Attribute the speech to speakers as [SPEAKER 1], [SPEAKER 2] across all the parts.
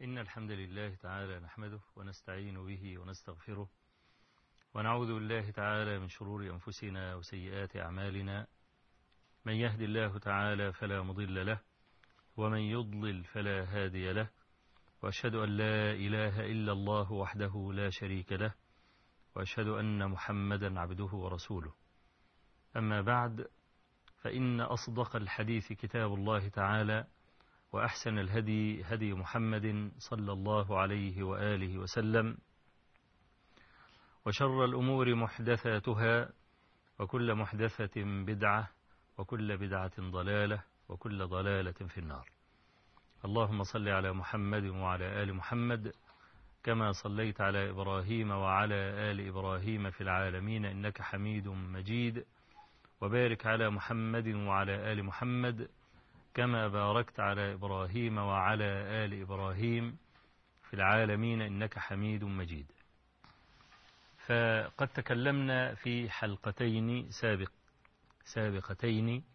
[SPEAKER 1] إن الحمد لله تعالى نحمده ونستعين به ونستغفره ونعوذ بالله تعالى من شرور أنفسنا وسيئات أعمالنا. من يهد الله تعالى فلا مضل له ومن يضلل فلا هادي له، وأشهد أن لا إله إلا الله وحده لا شريك له، وأشهد أن محمدا عبده ورسوله. أما بعد، فإن أصدق الحديث كتاب الله تعالى، وأحسن الهدي هدي محمد صلى الله عليه وآله وسلم، وشر الأمور محدثاتها، وكل محدثة بدعة، وكل بدعة ضلالة، وكل ضلالة في النار. اللهم صل على محمد وعلى آل محمد كما صليت على إبراهيم وعلى آل إبراهيم في العالمين إنك حميد مجيد، وبارك على محمد وعلى آل محمد كما باركت على إبراهيم وعلى آل إبراهيم في العالمين إنك حميد مجيد. فقد تكلمنا في حلقتين سابقتين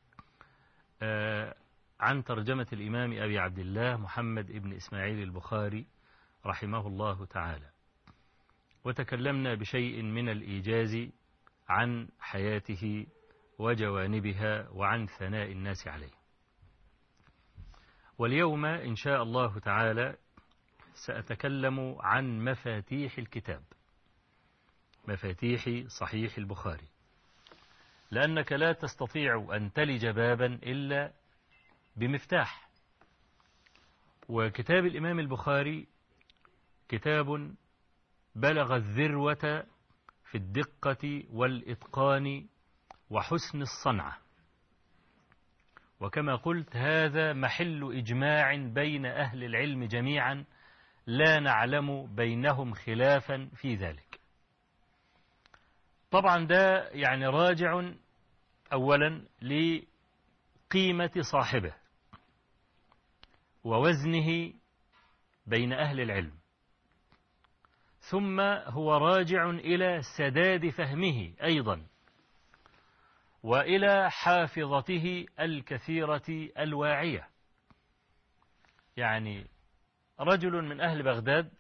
[SPEAKER 1] عن ترجمة الإمام أبي عبد الله محمد ابن إسماعيل البخاري رحمه الله تعالى، وتكلمنا بشيء من الإيجاز عن حياته وجوانبها وعن ثناء الناس عليه. واليوم إن شاء الله تعالى سأتكلم عن مفاتيح الكتاب، مفاتيح صحيح البخاري، لأنك لا تستطيع أن تلج بابا إلا بمفتاح. وكتاب الإمام البخاري كتاب بلغ الذروة في الدقة والإتقان وحسن الصنعة، وكما قلت هذا محل إجماع بين أهل العلم جميعا، لا نعلم بينهم خلافا في ذلك. طبعا ده يعني راجع أولا لقيمة صاحبه ووزنه بين أهل العلم، ثم هو راجع إلى سداد فهمه أيضا، وإلى حافظته الكثيرة الواعية. يعني رجل من أهل بغداد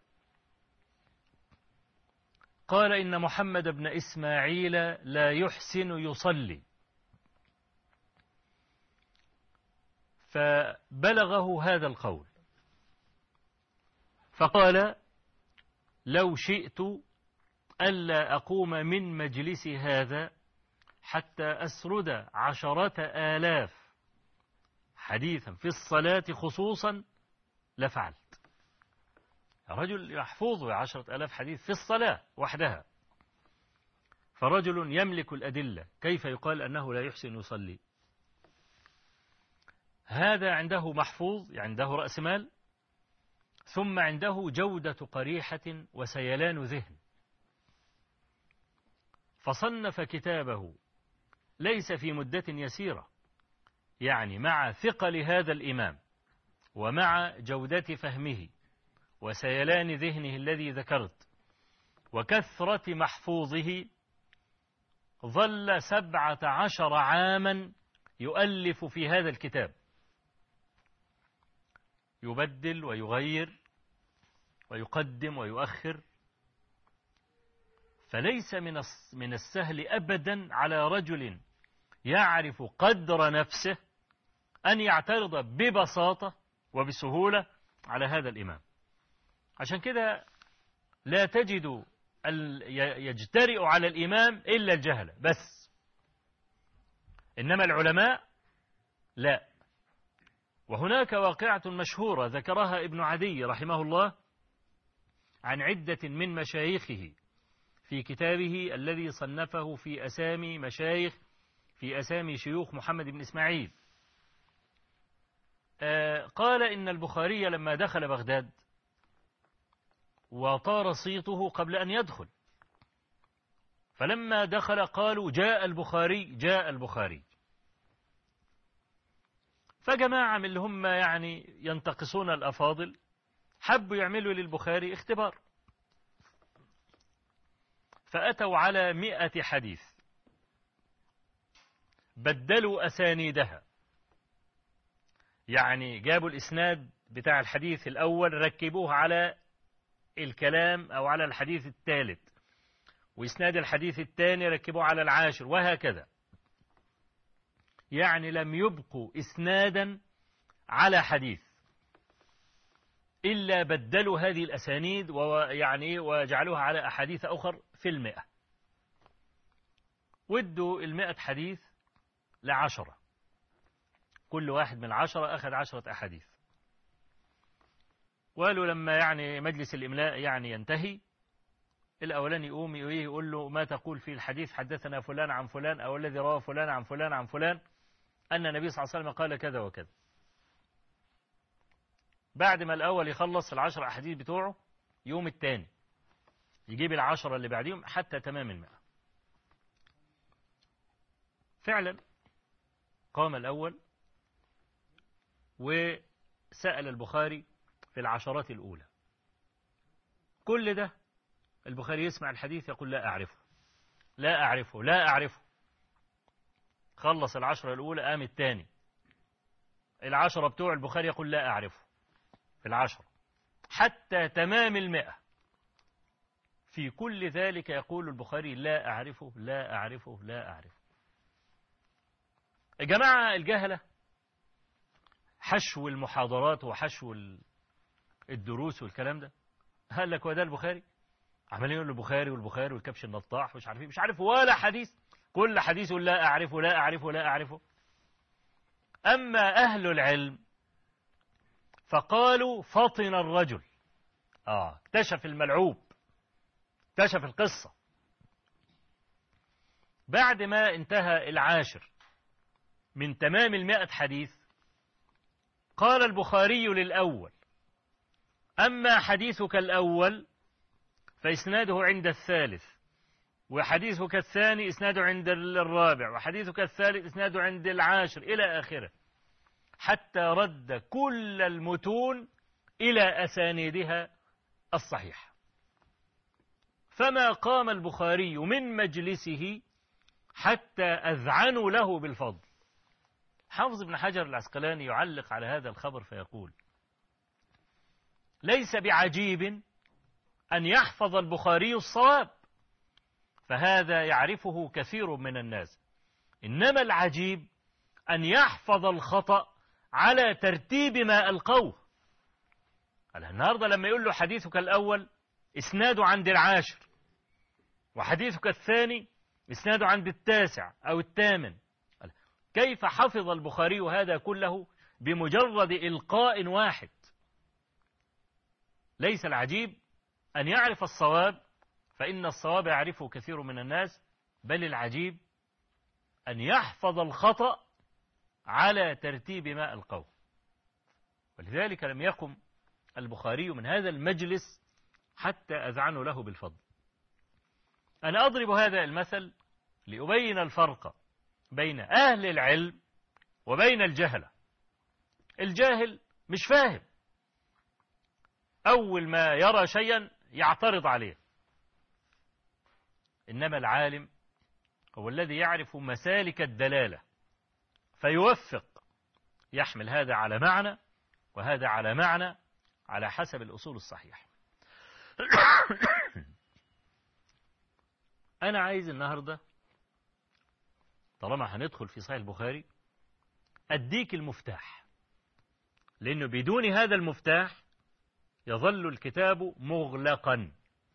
[SPEAKER 1] قال إن محمد بن إسماعيل لا يحسن يصلي، فبلغه هذا القول، فقال لو شئت ألا أقوم من مجلس هذا حتى أسرد 10,000 حديثا في الصلاة خصوصا لفعلت. رجل يحفظ 10,000 حديث في الصلاة وحدها، فرجل يملك الأدلة كيف يقال أنه لا يحسن يصلي؟ هذا عنده محفوظ، عنده رأس مال، ثم عنده جودة قريحة وسيلان ذهن، فصنف كتابه ليس في مدة يسيرة، يعني مع ثقل هذا الإمام ومع جودة فهمه وسيلان ذهنه الذي ذكرت وكثرة محفوظه، ظل 17 عاما يؤلف في هذا الكتاب، يبدل ويغير ويقدم ويؤخر. فليس من السهل أبدا على رجل يعرف قدر نفسه أن يعترض ببساطة وبسهولة على هذا الإمام. عشان كده لا تجد يجترئ على الإمام إلا الجهل بس، إنما العلماء لا. وهناك واقعة مشهورة ذكرها ابن عدي رحمه الله عن عدة من مشايخه في كتابه الذي صنفه في أسامي مشايخ، في أسامي شيوخ محمد بن إسماعيل. قال إن البخاري لما دخل بغداد وطار صيته قبل أن يدخل، فلما دخل قالوا جاء البخاري جاء البخاري. فجماعة من اللي هم يعني ينتقصون الأفاضل حبوا يعملوا للبخاري اختبار، فأتوا على 100 حديث بدلوا أسانيدها، يعني جابوا الإسناد بتاع الحديث الأول ركبوه على الكلام أو على الحديث الثالث، وإسناد الحديث الثاني ركبوه على العاشر، وهكذا. يعني لم يبقوا إسنادا على حديث إلا بدلوا هذه الأسانيد ويعني وجعلوها على أحاديث أخر في 100. ودوا 100 حديث ل10، كل واحد من 10 أخذ 10 أحاديث. وقالوا لما يعني مجلس الإملاء يعني ينتهي، الأولاني يقوم يقول له ما تقول في الحديث حدثنا فلان عن فلان، أو الذي روى فلان عن فلان عن فلان أن النبي صلى الله عليه وسلم قال كذا وكذا. بعد ما الأول يخلص 10 أحاديث بتوعه، يوم الثاني يجيب 10 اللي بعديهم حتى تمام 100. فعلا قام الأول وسأل البخاري في 10 الأولى. كل ده البخاري يسمع الحديث يقول لا أعرفه لا أعرفه لا أعرفه. خلص 10 الأولى، قام الثاني 10 بتوع البخاري يقول لا أعرفه في 10 حتى تمام 100. في كل ذلك يقول البخاري لا أعرفه لا أعرفه لا أعرفه. يا جماعة الجهلة حشو المحاضرات وحشو الدروس والكلام ده. قال لك وده البخاري عمالين يقول البخاري والبخاري والكبش النطاح مش عارف مش عارف ولا حديث، كل حديث لا أعرفه لا أعرفه لا أعرفه. أما أهل العلم فقالوا فطن الرجل، اكتشف الملعوب، اكتشف القصة. بعد ما انتهى 10 من تمام 100 حديث، قال البخاري للأول أما حديثك الأول فإسناده عند الثالث، وحديثك الثاني إسناده عند الرابع، وحديثك الثالث إسناده عند 10 إلى آخره، حتى رد كل المتون إلى أسانيدها الصحيحة. فما قام البخاري من مجلسه حتى أذعنوا له بالفضل. حافظ ابن حجر العسقلاني يعلق على هذا الخبر فيقول ليس بعجيب أن يحفظ البخاري الصواب، فهذا يعرفه كثير من الناس، إنما العجيب أن يحفظ الخطأ على ترتيب ما ألقوه. النهاردة لما يقول له حديثك الأول إسناده عند 10، وحديثك الثاني إسناده عند 9 أو 8، كيف حفظ البخاري هذا كله بمجرد إلقاء واحد؟ ليس العجيب أن يعرف الصواب، فإن الصواب يعرفه كثير من الناس، بل العجيب أن يحفظ الخطأ على ترتيب ما ألقوه. ولذلك لم يقم البخاري من هذا المجلس حتى أذعنوا له بالفضل. أنا أضرب هذا المثل لأبين الفرق بين أهل العلم وبين الجهلة. الجاهل مش فاهم، أول ما يرى شيئا يعترض عليه، إنما العالم هو الذي يعرف مسالك الدلالة فيوفق، يحمل هذا على معنى وهذا على معنى على حسب الأصول الصحيحة. أنا عايز النهاردة طالما هندخل في صحيح البخاري أديك المفتاح، لأنه بدون هذا المفتاح يظل الكتاب مغلقا.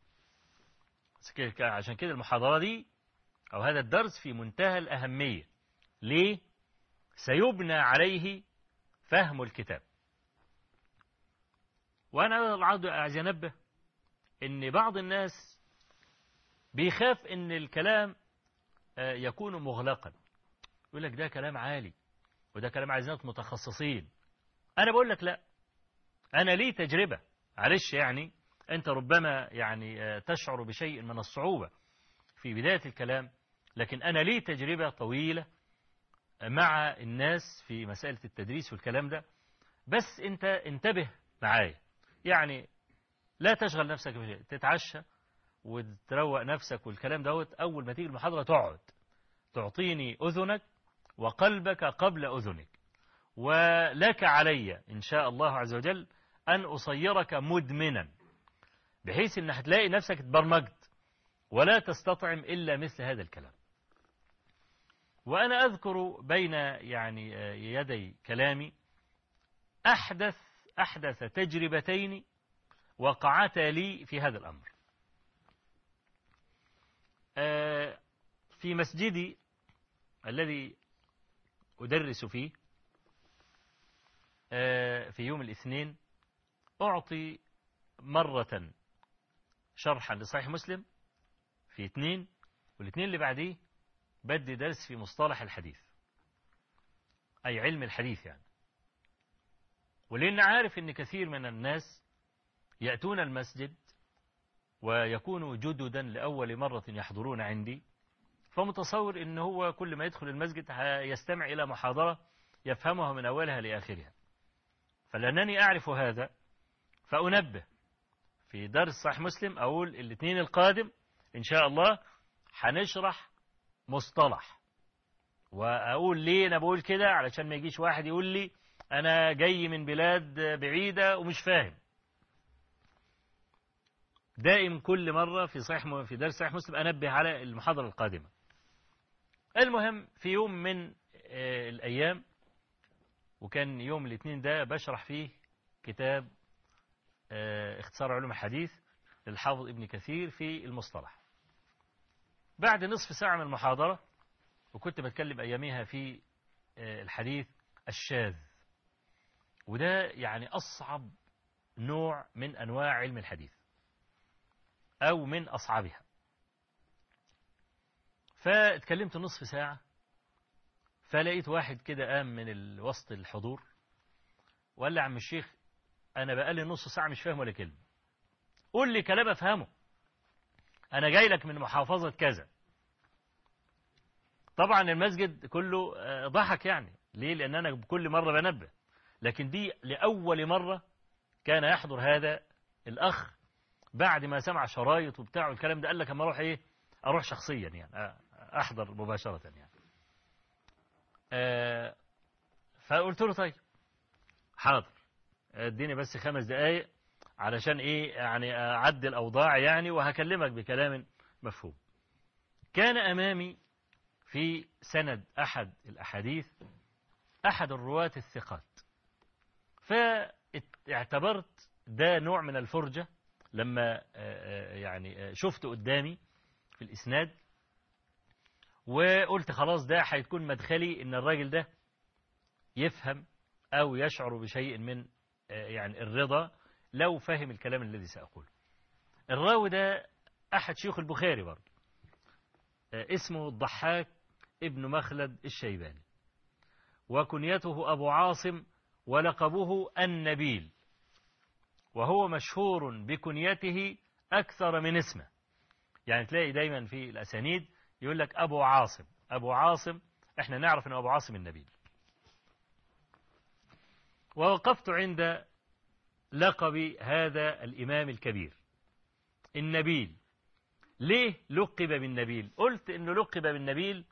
[SPEAKER 1] عشان كده المحاضرة دي أو هذا الدرس في منتهى الأهمية. ليه؟ سيبنى عليه فهم الكتاب. وأنا عايز أنبه إن بعض الناس بيخاف إن الكلام يكون مغلقا، يقول لك ده كلام عالي وده كلام عايز ناس متخصصين. أنا بقول لك لا، أنا لي تجربة، معلش يعني أنت ربما يعني تشعر بشيء من الصعوبة في بداية الكلام، لكن أنا لي تجربة طويلة مع الناس في مسألة التدريس والكلام ده. بس أنت انتبه معايا، يعني لا تشغل نفسك بشيء، تتعشى وتروق نفسك والكلام دوت، أول ما تيجي المحاضرة تقعد تعطيني أذنك وقلبك قبل أذنك، ولك علي إن شاء الله عز وجل أن أصيرك مدمنا، بحيث أن هتلاقي نفسك اتبرمجت ولا تستطعم إلا مثل هذا الكلام. وأنا أذكر بين يعني يدي كلامي أحدث تجربتين وقعتا لي في هذا الأمر. في مسجدي الذي أدرس فيه في يوم الاثنين أعطي مرة شرحا لصحيح مسلم في 2، والاثنين اللي بعديه بدي درس في مصطلح الحديث، أي علم الحديث يعني. ولأن عارف أن كثير من الناس يأتون المسجد ويكونوا جددا لأول مرة يحضرون عندي، فمتصور أنه هو كل ما يدخل المسجد يستمع إلى محاضرة يفهمها من أولها لآخرها. فلأنني أعرف هذا فأنبه في درس صحيح مسلم، أقول الاثنين القادم إن شاء الله هنشرح مصطلح، وأقول ليه أنا بقول كده علشان ما يجيش واحد يقول لي أنا جاي من بلاد بعيدة ومش فاهم. دائم كل مرة في درس صحيح مسلم أنبه على المحاضرة القادمة. المهم في يوم من الأيام، وكان يوم الاثنين ده بشرح فيه كتاب اختصار علوم الحديث للحافظ ابن كثير في المصطلح، بعد نصف ساعة من المحاضرة، وكنت بتكلم أياميها في الحديث الشاذ، وده يعني أصعب نوع من أنواع علم الحديث أو من أصعبها. فاتكلمت نصف ساعة، فلقيت واحد كده قام من وسط الحضور وقال لي عم الشيخ أنا بقالي نص ساعة مش فاهم ولا كلمة، قول لي كلام أفهمه، أنا جاي لك من محافظة كذا. طبعا المسجد كله ضحك يعني، ليه؟ لأن أنا كل مرة بنبه، لكن دي لأول مرة كان يحضر هذا الأخ بعد ما سمع شرايط وبتاع والكلام ده، قال لك أما أروح أروح شخصيا يعني أحضر مباشرة يعني. فقلت له طيب حاضر، اديني بس 5 دقايق علشان يعني أعدل أوضاع يعني، وهكلمك بكلام مفهوم. كان أمامي في سند أحد الأحاديث أحد الرواة الثقات، فاعتبرت ده نوع من الفرجة لما يعني شفته قدامي في الإسناد، وقلت خلاص ده هيكون مدخلي إن الراجل ده يفهم أو يشعر بشيء من يعني الرضا لو فهم الكلام الذي سأقوله. الراوي ده أحد شيوخ البخاري برضه، اسمه الضحاك ابن مخلد الشيباني، وكنيته أبو عاصم ولقبه النبيل، وهو مشهور بكنيته أكثر من اسمه. يعني تلاقي دايما في الأسانيد يقول لك أبو عاصم أبو عاصم، احنا نعرف أنه أبو عاصم النبيل. ووقفت عند لقب هذا الإمام الكبير النبيل. ليه لقب بالنبيل؟ قلت أنه لقب بالنبيل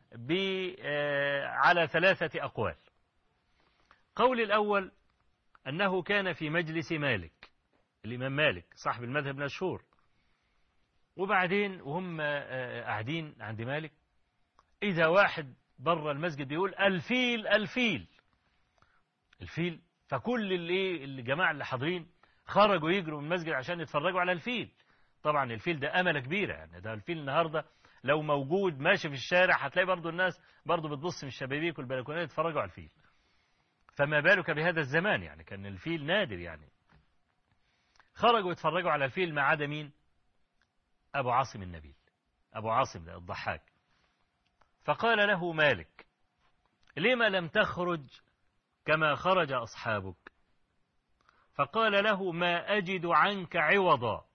[SPEAKER 1] على 3 أقوال. قول الأول أنه كان في مجلس مالك، الإمام مالك صاحب المذهب المشهور، وبعدين وهم قاعدين عند مالك إذا واحد بره المسجد يقول الفيل الفيل الفيل، فكل الجماعة اللي حاضرين خرجوا يجروا من المسجد عشان يتفرجوا على الفيل. طبعا الفيل ده أملة كبيرة يعني، ده الفيل النهاردة لو موجود ماشي في الشارع هتلاقي برضو الناس برضو بتبص من الشبابيك والبلكونات يتفرجوا على الفيل، فما بالك بهذا الزمان يعني، كان الفيل نادر يعني. خرجوا يتفرجوا على الفيل ما عدا مين؟ أبو عاصم النبيل، أبو عاصم ده الضحاك. فقال له مالك لما لم تخرج كما خرج أصحابك؟ فقال له ما أجد عنك عوضا.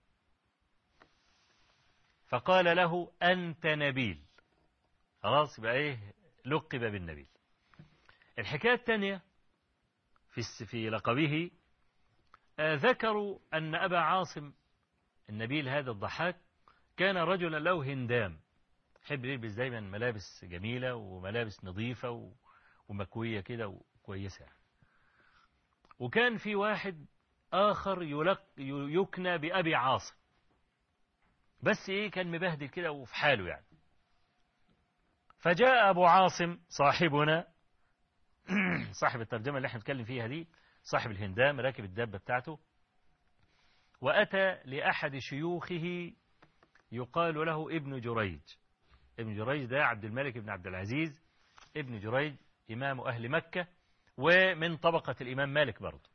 [SPEAKER 1] فقال له أنت نبيل. خلاص يبقى لقب بالنبيل. الحكاية الثانية في لقبه، ذكروا أن أبا عاصم النبيل هذا الضحاك كان رجلا له هندام، يحب يلبس دايما ملابس جميلة وملابس نظيفة ومكوية كده كويسة. وكان في واحد آخر يكنى بأبي عاصم، بس إيه كان مبهدل كده وفي حاله يعني. فجاء أبو عاصم صاحبنا صاحب الترجمة اللي احنا بنتكلم فيها دي، صاحب الهندام، راكب الدابة بتاعته، وأتى لأحد شيوخه يقال له ابن جريج. ابن جريج ده عبد الملك بن عبد العزيز ابن جريج، إمام أهل مكة ومن طبقة الإمام مالك برضه.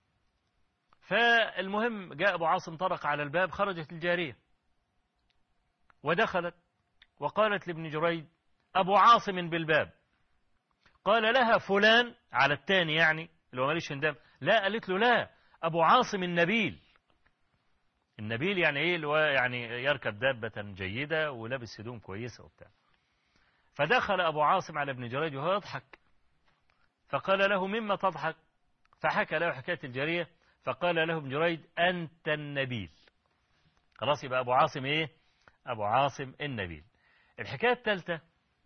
[SPEAKER 1] فالمهم جاء أبو عاصم، طرق على الباب، خرجت الجارية ودخلت وقالت لابن جريج: أبو عاصم بالباب. قال لها: فلان، على الثاني يعني اللي هو ماليش هندام. لا، قالت له: لا، أبو عاصم النبيل. النبيل يعني إيه؟ اللي هو يعني يركب دابة جيدة ولابس هدوم كويسة وبتاع. فدخل أبو عاصم على ابن جريج وهو يضحك، فقال له: مما تضحك؟ فحكى له حكاية الجارية، فقال له ابن جريج: أنت النبيل. خلاص، يبقى أبو عاصم إيه؟ أبو عاصم النبيل. الحكاية الثالثة،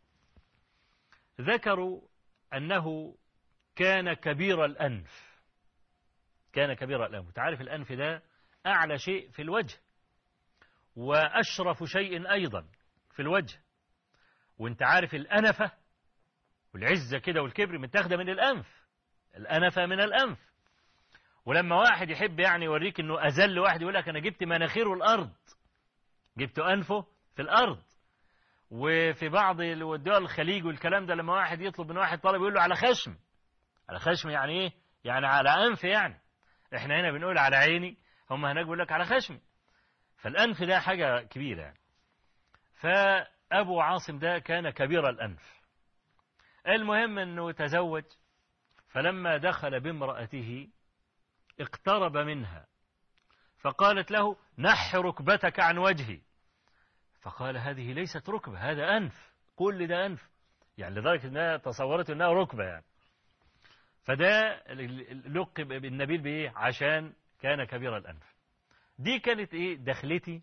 [SPEAKER 1] ذكروا أنه كان كبير الأنف. كان كبير الأنف. تعرف الأنف ده أعلى شيء في الوجه وأشرف شيء أيضا في الوجه. وانت عارف الأنفة والعزة كده والكبر متاخده من الأنف. الأنفة من الأنف. ولما واحد يحب يعني يوريك أنه أذل واحد، يقول لك: أنا جبت مناخيره الأرض، جبت أنفه في الأرض. وفي بعض الدول الخليج والكلام ده، لما واحد يطلب من واحد طلب يقول له: على خشم. على خشم يعني إيه؟ يعني على أنف يعني. إحنا هنا بنقول على عيني، هم هناك بيقول لك على خشم. فالأنف ده حاجة كبيرة يعني. فأبو عاصم ده كان كبير الأنف. المهم أنه تزوج، فلما دخل بامرأته اقترب منها فقالت له: نح ركبتك عن وجهي. فقال: هذه ليست ركبة، هذا أنف، كل ده أنف. يعني لدرجة أنها تصورت أنها ركبة يعني. فده لقب بالنبيل بإيه؟ عشان كان كبير الأنف. دي كانت إيه دخلتي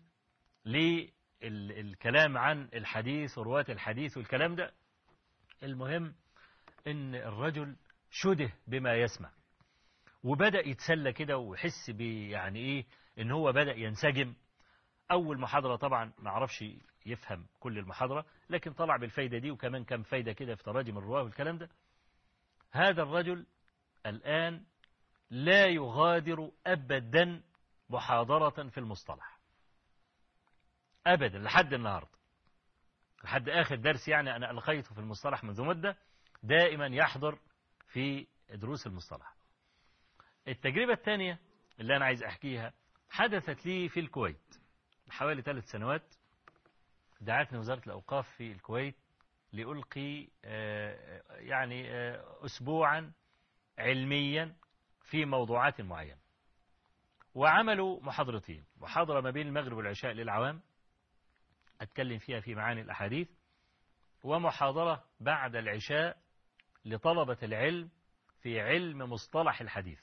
[SPEAKER 1] للكلام عن الحديث ورواة الحديث والكلام ده. المهم إن الرجل شده بما يسمع، وبدأ يتسلى كده ويحس يعني إيه إن هو بدأ ينسجم. أول محاضرة طبعا ما عرفش يفهم كل المحاضرة، لكن طلع بالفايدة دي، وكمان كم فايدة كده في تراجم الرواه والكلام ده. هذا الرجل الآن لا يغادر أبدا محاضرة في المصطلح أبدا، لحد النهاردة، لحد آخر درس يعني أنا ألقيته في المصطلح منذ مدة، دائما يحضر في دروس المصطلح. التجربة الثانية اللي أنا عايز أحكيها حدثت لي في الكويت حوالي 3 سنوات. دعتني وزارة الأوقاف في الكويت لألقي يعني أسبوعا علميا في موضوعات معينة. وعملوا محاضرتين: محاضرة ما بين المغرب والعشاء للعوام أتكلم فيها في معاني الأحاديث، ومحاضرة بعد العشاء لطلبة العلم في علم مصطلح الحديث.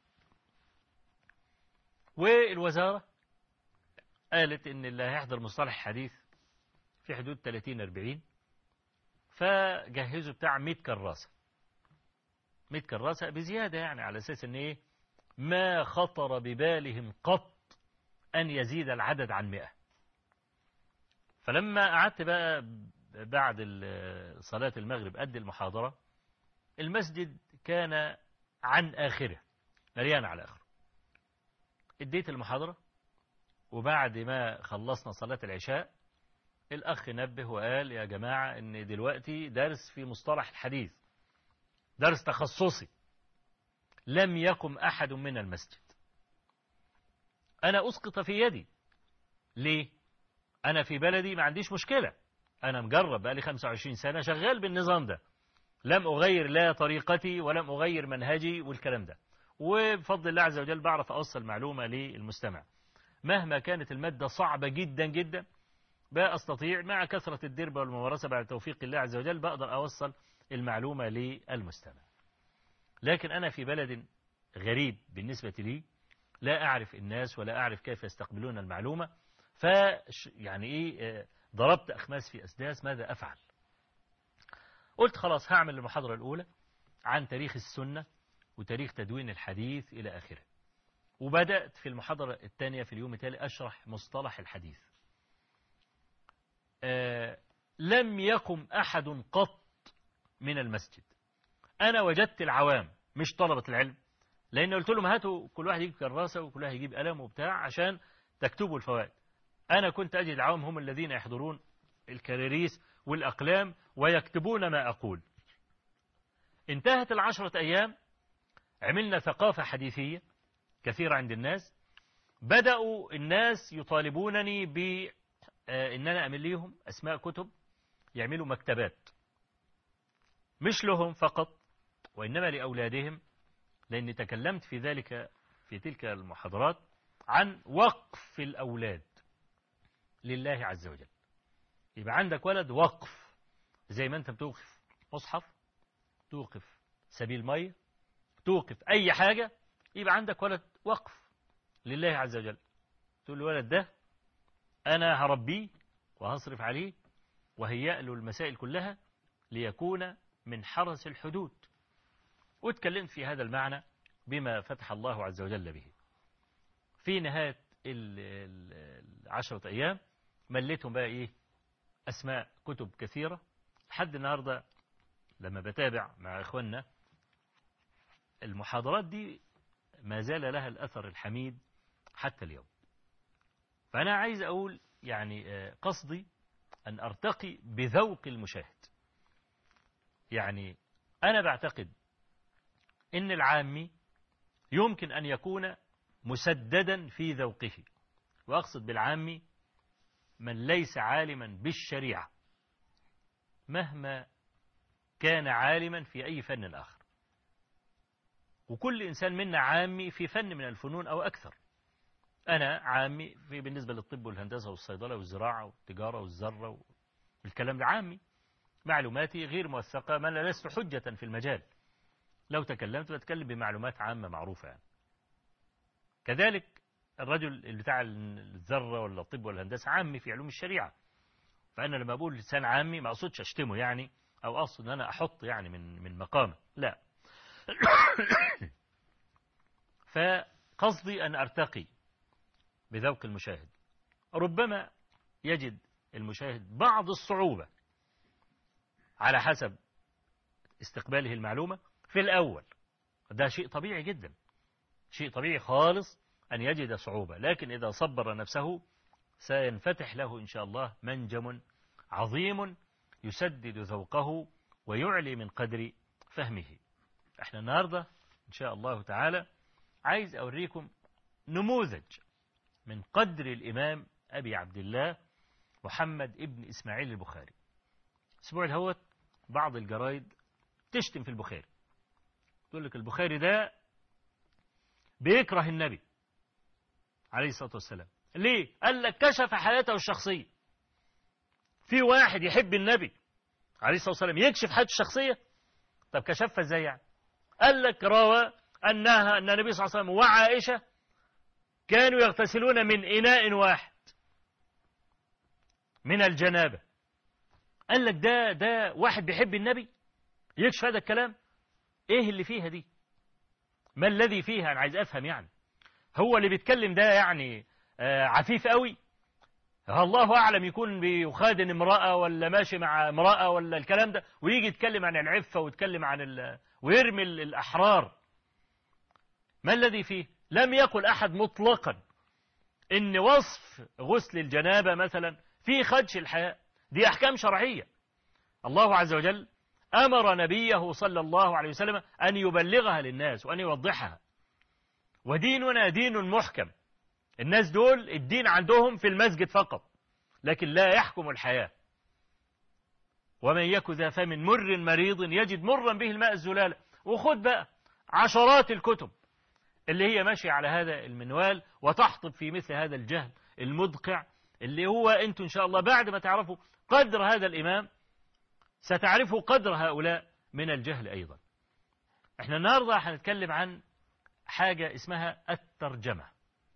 [SPEAKER 1] والوزارة قالت إن اللي هيحضر مصطلح الحديث في حدود 30-40، فجهزوا بتاع 100 كراسة. 100 كراسة بزيادة يعني، على أساس إن إيه ما خطر ببالهم قط أن يزيد العدد عن 100. فلما قعدت بقى بعد صلاة المغرب أدي المحاضرة، المسجد كان عن آخره، مليان على آخره. اديت المحاضرة، وبعد ما خلصنا صلاة العشاء الأخ نبه وقال: يا جماعة إن دلوقتي درس في مصطلح الحديث، درس تخصصي. لم يقم أحد من المسجد. أنا أسقط في يدي. ليه؟ أنا في بلدي ما عنديش مشكلة، أنا مجرب بقالي 25 سنة شغال بالنظام ده، لم أغير لا طريقتي ولم أغير منهجي والكلام ده، وبفضل الله عز وجل بعرف أوصل معلومة للمستمع مهما كانت المادة صعبة جدا جدا. بقى أستطيع مع كثرة الدربة والممارسة بعد توفيق الله عز وجل بقدر أوصل المعلومة للمستمع. لكن أنا في بلد غريب بالنسبة لي، لا أعرف الناس ولا أعرف كيف يستقبلون المعلومة، يعني إيه ضربت أخماس في أسداس، ماذا أفعل؟ قلت خلاص هعمل المحاضرة الأولى عن تاريخ السنة وتاريخ تدوين الحديث إلى آخره. وبدأت في المحاضرة الثانية في اليوم التالي أشرح مصطلح الحديث. لم يقم أحد قط من المسجد. أنا وجدت العوام مش طلبة العلم، لأن قلت لهم هاتوا كل واحد يجيب كراسة وكل واحد يجيب قلم وبتاع عشان تكتبوا الفوائد. أنا كنت أجد العوام هم الذين يحضرون الكراريس والأقلام ويكتبون ما أقول. انتهت 10 أيام، عملنا ثقافة حديثية كثيرة عند الناس. بدأوا الناس يطالبونني بأن أنا أعمل لهم أسماء كتب يعملوا مكتبات، مش لهم فقط وإنما لأولادهم، لأني تكلمت في ذلك في تلك المحاضرات عن وقف الأولاد لله عز وجل. يبقى عندك ولد وقف، زي ما أنت بتوقف مصحف، توقف سبيل مية، توقف أي حاجة، يبقى عندك ولد وقف لله عز وجل. تقول الولد ده أنا هربيه وهصرف عليه وهيأ له المسائل كلها ليكون من حرس الحدود. واتكلمت في هذا المعنى بما فتح الله عز وجل به. في نهاية 10 أيام مليتهم بقى إيه؟ أسماء كتب كثيرة. لحد النهاردة لما بتابع مع إخواننا المحاضرات دي ما زال لها الأثر الحميد حتى اليوم. فأنا عايز أقول يعني قصدي أن أرتقي بذوق المشاهد. يعني أنا بعتقد إن العامي يمكن أن يكون مسددا في ذوقه، وأقصد بالعامي من ليس عالما بالشريعة مهما كان عالما في أي فن آخر. وكل إنسان منا عامي في فن من الفنون أو أكثر. أنا عامي بالنسبة للطب والهندسة والصيدلة والزراعة والتجارة والزرة والكلام ده عامي. معلوماتي غير موثقة، ما أنا لست حجة في المجال. لو تكلمت بتكلم بمعلومات عامة معروفة يعني. كذلك الرجل بتاع الذرة ولا الطب والهندسة عامي في علوم الشريعة. فأنا لما بقول لسان عامي ما أقصدش أشتمه يعني، أو أقصد أن أنا أحط يعني من مقامه، لا. فقصدي أن أرتقي بذوق المشاهد. ربما يجد المشاهد بعض الصعوبة على حسب استقباله المعلومة في الأول. ده شيء طبيعي جدا، شيء طبيعي خالص أن يجد صعوبة، لكن إذا صبر نفسه سينفتح له إن شاء الله منجم عظيم يسدد ذوقه ويعلي من قدر فهمه. احنا النهاردة إن شاء الله تعالى عايز أوريكم نموذج من قدر الإمام أبي عبد الله محمد ابن إسماعيل البخاري. الأسبوع الهوت بعض الجرايد تشتم في البخاري، تقول لك البخاري ده بيكره النبي عليه الصلاة والسلام. ليه؟ قال لك كشف حياته الشخصية. في واحد يحب النبي عليه الصلاة والسلام يكشف حياته الشخصية؟ طب كشفها ازاي يعني؟ قال لك روى أن النبي صلى الله عليه وسلم وعائشة كانوا يغتسلون من إناء واحد من الجنابة. قال لك ده واحد بيحب النبي يكشف هذا الكلام؟ ايه اللي فيها دي؟ ما الذي فيها؟ انا عايز افهم يعني. هو اللي بيتكلم ده يعني عفيف قوي؟ الله اعلم يكون بيخادن امرأة ولا ماشي مع امرأة ولا الكلام ده، ويجي يتكلم عن العفة ويتكلم عن ويرمي الأحرار. ما الذي فيه؟ لم يقل أحد مطلقا إن وصف غسل الجنابة مثلا في خدش الحياء. دي أحكام شرعية. الله عز وجل أمر نبيه صلى الله عليه وسلم أن يبلغها للناس وأن يوضحها. وديننا دين محكم. الناس دول الدين عندهم في المسجد فقط، لكن لا يحكم الحياة. ومن يك ذا فم مر مريض يجد مرا به الماء الزلال. وخد بقى عشرات الكتب اللي هي ماشية على هذا المنوال وتحطب في مثل هذا الجهل المدقع، اللي هو أنتم إن شاء الله بعد ما تعرفوا قدر هذا الإمام ستعرفوا قدر هؤلاء من الجهل أيضا. احنا النهاردة هنتكلم عن حاجة اسمها الترجمة.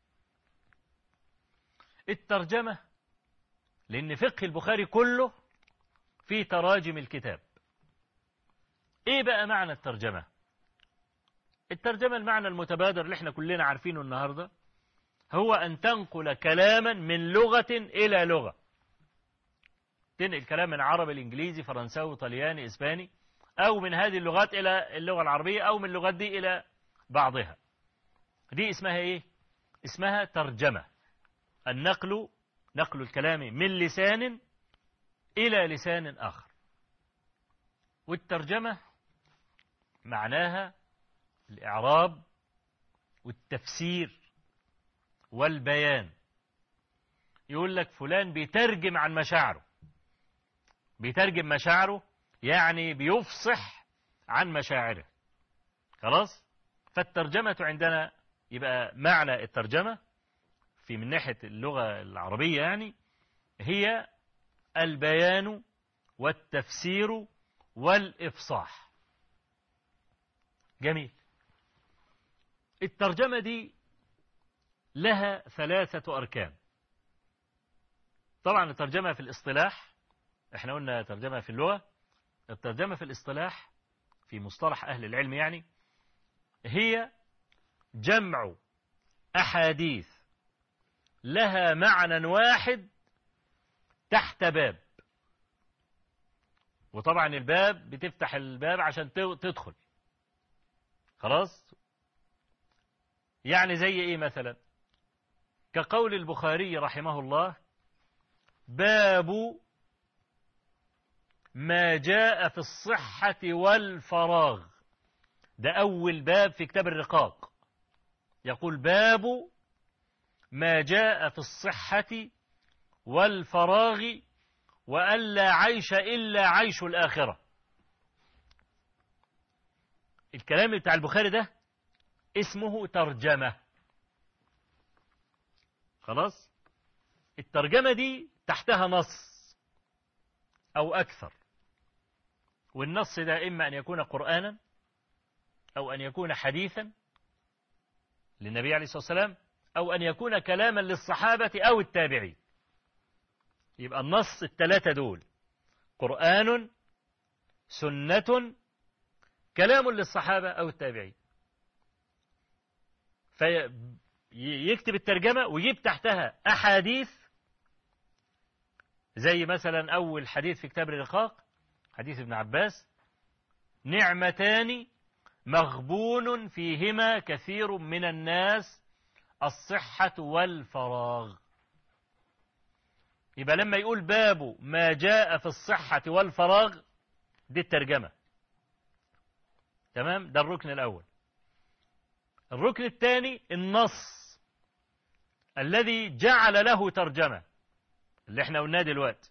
[SPEAKER 1] الترجمة لأن فقه البخاري كله في تراجم الكتاب. إيه بقى معنى الترجمة؟ الترجمة المعنى المتبادر اللي احنا كلنا عارفينه النهاردة هو أن تنقل كلاما من لغة إلى لغة. تنقل كلام من عربي الإنجليزي فرنساوي طلياني إسباني، أو من هذه اللغات إلى اللغة العربية، أو من اللغات دي إلى بعضها. دي اسمها إيه؟ اسمها ترجمة. النقل، نقل الكلام من لسان إلى لسان آخر. والترجمة معناها الإعراب والتفسير والبيان. يقول لك فلان بيترجم عن مشاعره، بيترجم مشاعره يعني بيفصح عن مشاعره. خلاص؟ فالترجمة عندنا يبقى معنى الترجمة في من ناحية اللغة العربية يعني هي البيان والتفسير والإفصاح. جميل. الترجمة دي لها 3 أركان. طبعا الترجمة في الاصطلاح، احنا قلنا ترجمة في اللغة، الترجمة في الاصطلاح في مصطلح أهل العلم يعني هي جمع أحاديث لها معنى واحد تحت باب. وطبعا الباب بتفتح الباب عشان تدخل. خلاص؟ يعني زي ايه مثلا؟ كقول البخاري رحمه الله: باب ما جاء في الصحة والفراغ. ده أول باب في كتاب الرقاق. يقول: باب ما جاء في الصحة والفراغ وأن لا عيش إلا عيش الآخرة. الكلام بتاع البخاري ده اسمه ترجمة. خلاص؟ الترجمة دي تحتها نص أو أكثر، والنص ده إما أن يكون قرآنا أو أن يكون حديثا للنبي عليه الصلاة والسلام أو أن يكون كلاما للصحابة أو التابعين. يبقى النص 3 دول: قرآن، سنة، كلام للصحابة أو التابعين. فيكتب الترجمة ويجيب تحتها أحاديث، زي مثلا أول حديث في كتاب الرقاق حديث ابن عباس: نعمتان مغبون فيهما كثير من الناس الصحة والفراغ. يبقى لما يقول باب ما جاء في الصحة والفراغ دي الترجمة. تمام؟ ده الركن الأول. الركن الثاني النص الذي جعل له ترجمة اللي احنا قلناه دلوقتي.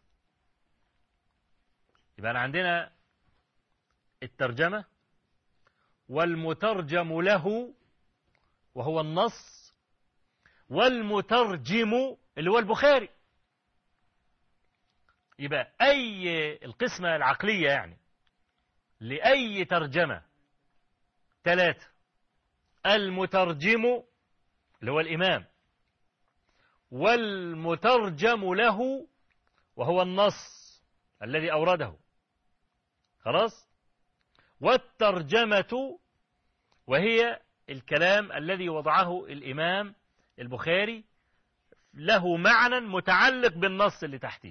[SPEAKER 1] يبقى عندنا الترجمة والمترجم له وهو النص، والمترجم اللي هو البخاري. يبقى أي القسمة العقلية يعني لأي ترجمة 3: المترجم اللي هو الإمام، والمترجم له وهو النص الذي أورده. خلاص؟ والترجمة وهي الكلام الذي وضعه الإمام البخاري له معنى متعلق بالنص اللي تحتيه.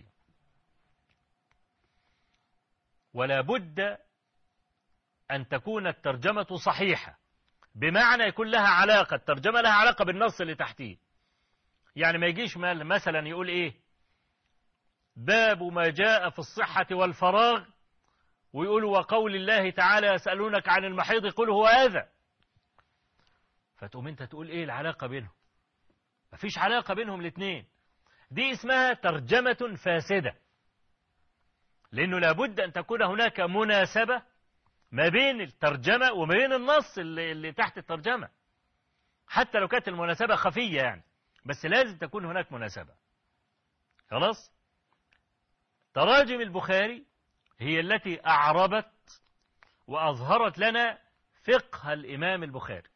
[SPEAKER 1] ولا بد أن تكون الترجمة صحيحة، بمعنى يكون لها علاقة، الترجمة لها علاقة بالنص اللي تحتيه. يعني ما يجيش مثلا يقول إيه: باب ما جاء في الصحة والفراغ، ويقول: وقول الله تعالى يسألونك عن المحيض قل هو أذى. فتقوم أنت تقول إيه العلاقة بينهم؟ مفيش علاقة بينهم الاثنين. دي اسمها ترجمة فاسدة، لأنه لابد أن تكون هناك مناسبة ما بين الترجمة وما بين النص اللي تحت الترجمة، حتى لو كانت المناسبة خفية يعني، بس لازم تكون هناك مناسبة. خلاص؟ تراجم البخاري هي التي أعربت وأظهرت لنا فقه الإمام البخاري.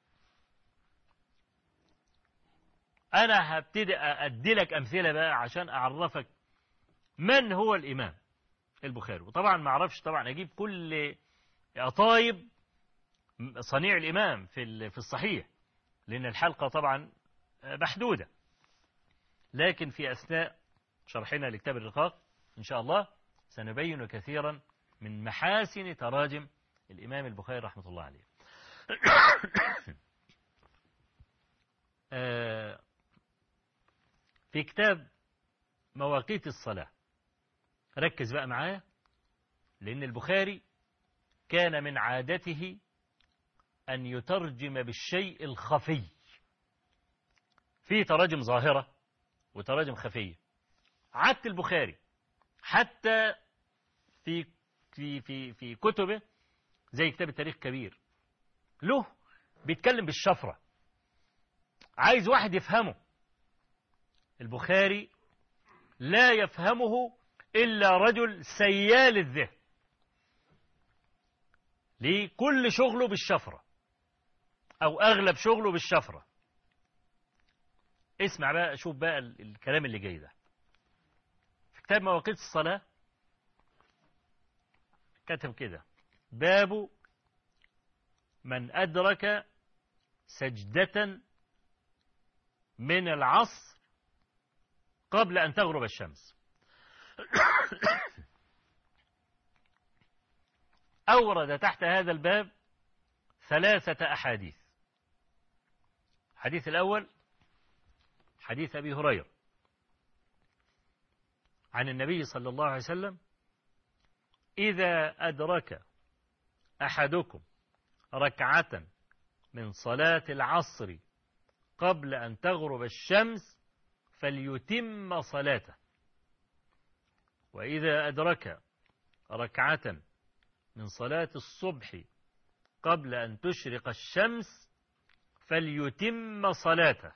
[SPEAKER 1] أنا هبتدي أدي لك أمثلة بقى عشان أعرفك من هو الإمام البخاري. وطبعا ما أعرفش طبعا أجيب كل طايب صنيع الإمام في الصحيح، لأن الحلقة طبعا محدودة، لكن في أثناء شرحنا لكتاب الرقاق إن شاء الله سنبين كثيرا من محاسن تراجم الإمام البخاري رحمة الله عليه. في كتاب مواقيت الصلاة، ركز بقى معايا، لأن البخاري كان من عادته أن يترجم بالشيء الخفي. في تراجم ظاهرة وتراجم خفية. عادة البخاري حتى في كتبه زي كتاب التاريخ الكبير له بيتكلم بالشفرة، عايز واحد يفهمه. البخاري لا يفهمه إلا رجل سيال الذهن، ليه؟ كل شغله بالشفرة أو أغلب شغله بالشفرة. اسمع بقى، شوف بقى الكلام اللي جاي ده. في كتاب مواقيت الصلاة كتب كده: باب من أدرك سجدة من العصر قبل أن تغرب الشمس. أورد تحت هذا الباب 3 أحاديث. الحديث الأول حديث أبي هريرة عن النبي صلى الله عليه وسلم: إذا أدرك أحدكم ركعة من صلاة العصر قبل أن تغرب الشمس فليتم صلاته، وإذا أدرك ركعة من صلاة الصبح قبل أن تشرق الشمس فليتم صلاته.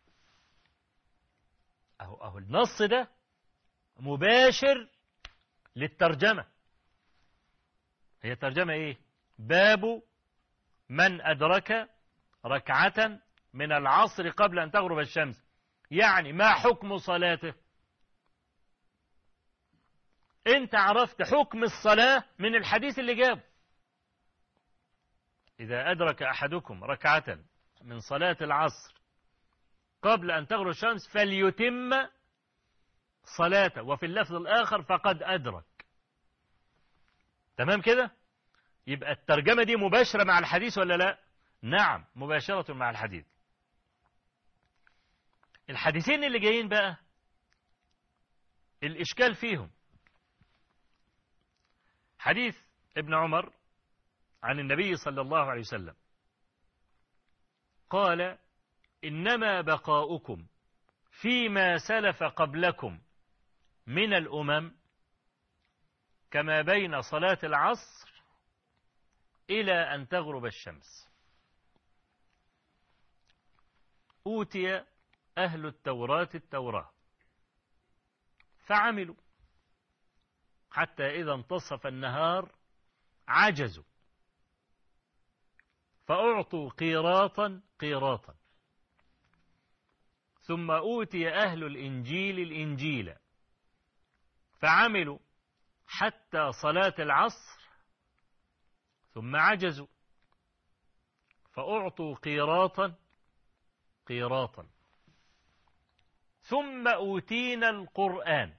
[SPEAKER 1] أهو النص ده مباشر للترجمة. هي الترجمة إيه؟ باب من أدرك ركعة من العصر قبل أن تغرب الشمس، يعني ما حكم صلاته؟ أنت عرفت حكم الصلاة من الحديث اللي جابه: إذا أدرك أحدكم ركعة من صلاة العصر قبل أن تغرب الشمس فليتم صلاته، وفي اللفظ الآخر فقد أدرك. تمام كده؟ يبقى الترجمة دي مباشرة مع الحديث ولا لا؟ نعم، مباشرة مع الحديث. الحديثين اللي جايين بقى الإشكال فيهم. حديث ابن عمر عن النبي صلى الله عليه وسلم قال: إنما بقاؤكم فيما سلف قبلكم من الأمم كما بين صلاة العصر إلى أن تغرب الشمس. أوتي أهل التوراة التوراة فعملوا حتى إذا انتصف النهار عجزوا فأعطوا قيراطا قيراطا. ثم أوتي أهل الإنجيل الإنجيل فعملوا حتى صلاة العصر ثم عجزوا فأعطوا قيراطا قيراطا. ثم أوتينا القرآن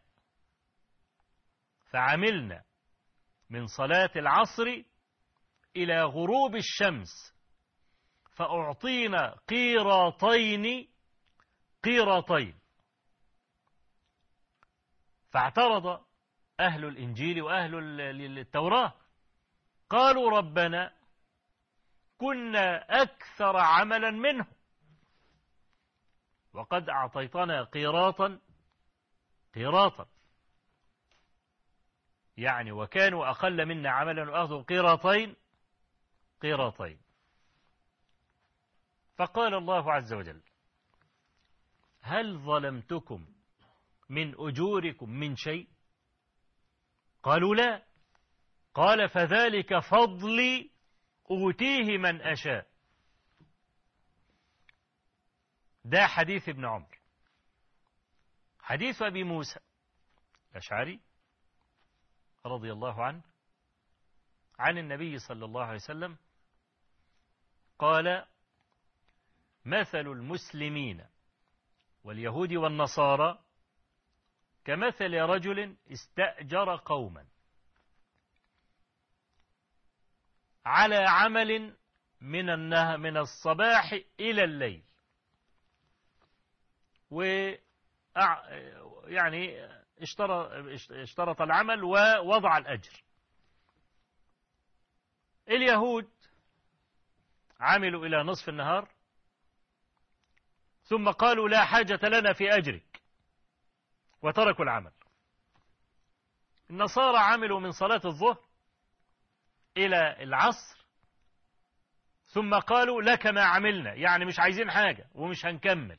[SPEAKER 1] فعملنا من صلاة العصر إلى غروب الشمس فأعطينا قيراطين قيراطين. فاعترض أهل الإنجيل وأهل التوراة قالوا: ربنا كنا أكثر عملا منه وقد أعطيتنا قيراطا قيراطا، يعني وكانوا أقل منا عملا وأخذوا قيراطين قيراطين. فقال الله عز وجل: هل ظلمتكم من أجوركم من شيء؟ قالوا لا. قال: فذلك فضلي أوتيه من أشاء. ده حديث ابن عمر. حديث أبي موسى الأشعري رضي الله عنه عن النبي صلى الله عليه وسلم قال: مثل المسلمين واليهود والنصارى كمثل رجل استأجر قوما على عمل من الصباح إلى الليل، يعني اشترط العمل ووضع الأجر. اليهود عملوا إلى نصف النهار ثم قالوا: لا حاجة لنا في أجرك، وتركوا العمل. النصارى عملوا من صلاة الظهر إلى العصر ثم قالوا: لك ما عملنا، يعني مش عايزين حاجة ومش هنكمل.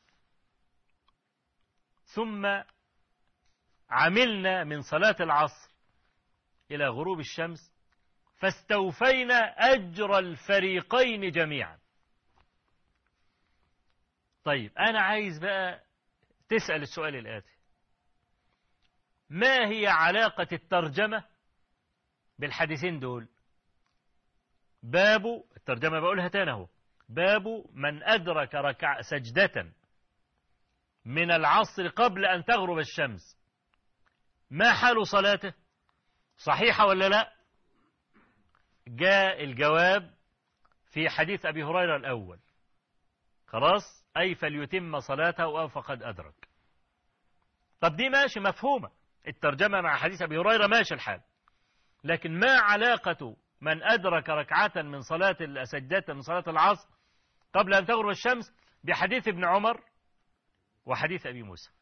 [SPEAKER 1] ثم عملنا من صلاة العصر إلى غروب الشمس فاستوفينا أجر الفريقين جميعا. طيب أنا عايز بقى تسأل السؤال الآتي: ما هي علاقة الترجمة بالحديثين دول؟ باب الترجمة بقولها تاني اهو: باب من أدرك سجدة من العصر قبل أن تغرب الشمس، ما حال صلاته؟ صحيحة ولا لا؟ جاء الجواب في حديث أبي هريرة الأول، خلاص، أي فليتم صلاته أو فقد أدرك. طب دي ماشي مفهومة، الترجمة مع حديث أبي هريرة ماشي الحال، لكن ما علاقة من أدرك ركعة من صلاة سجدة من صلاة العصر قبل أن تغرب الشمس بحديث ابن عمر وحديث أبي موسى؟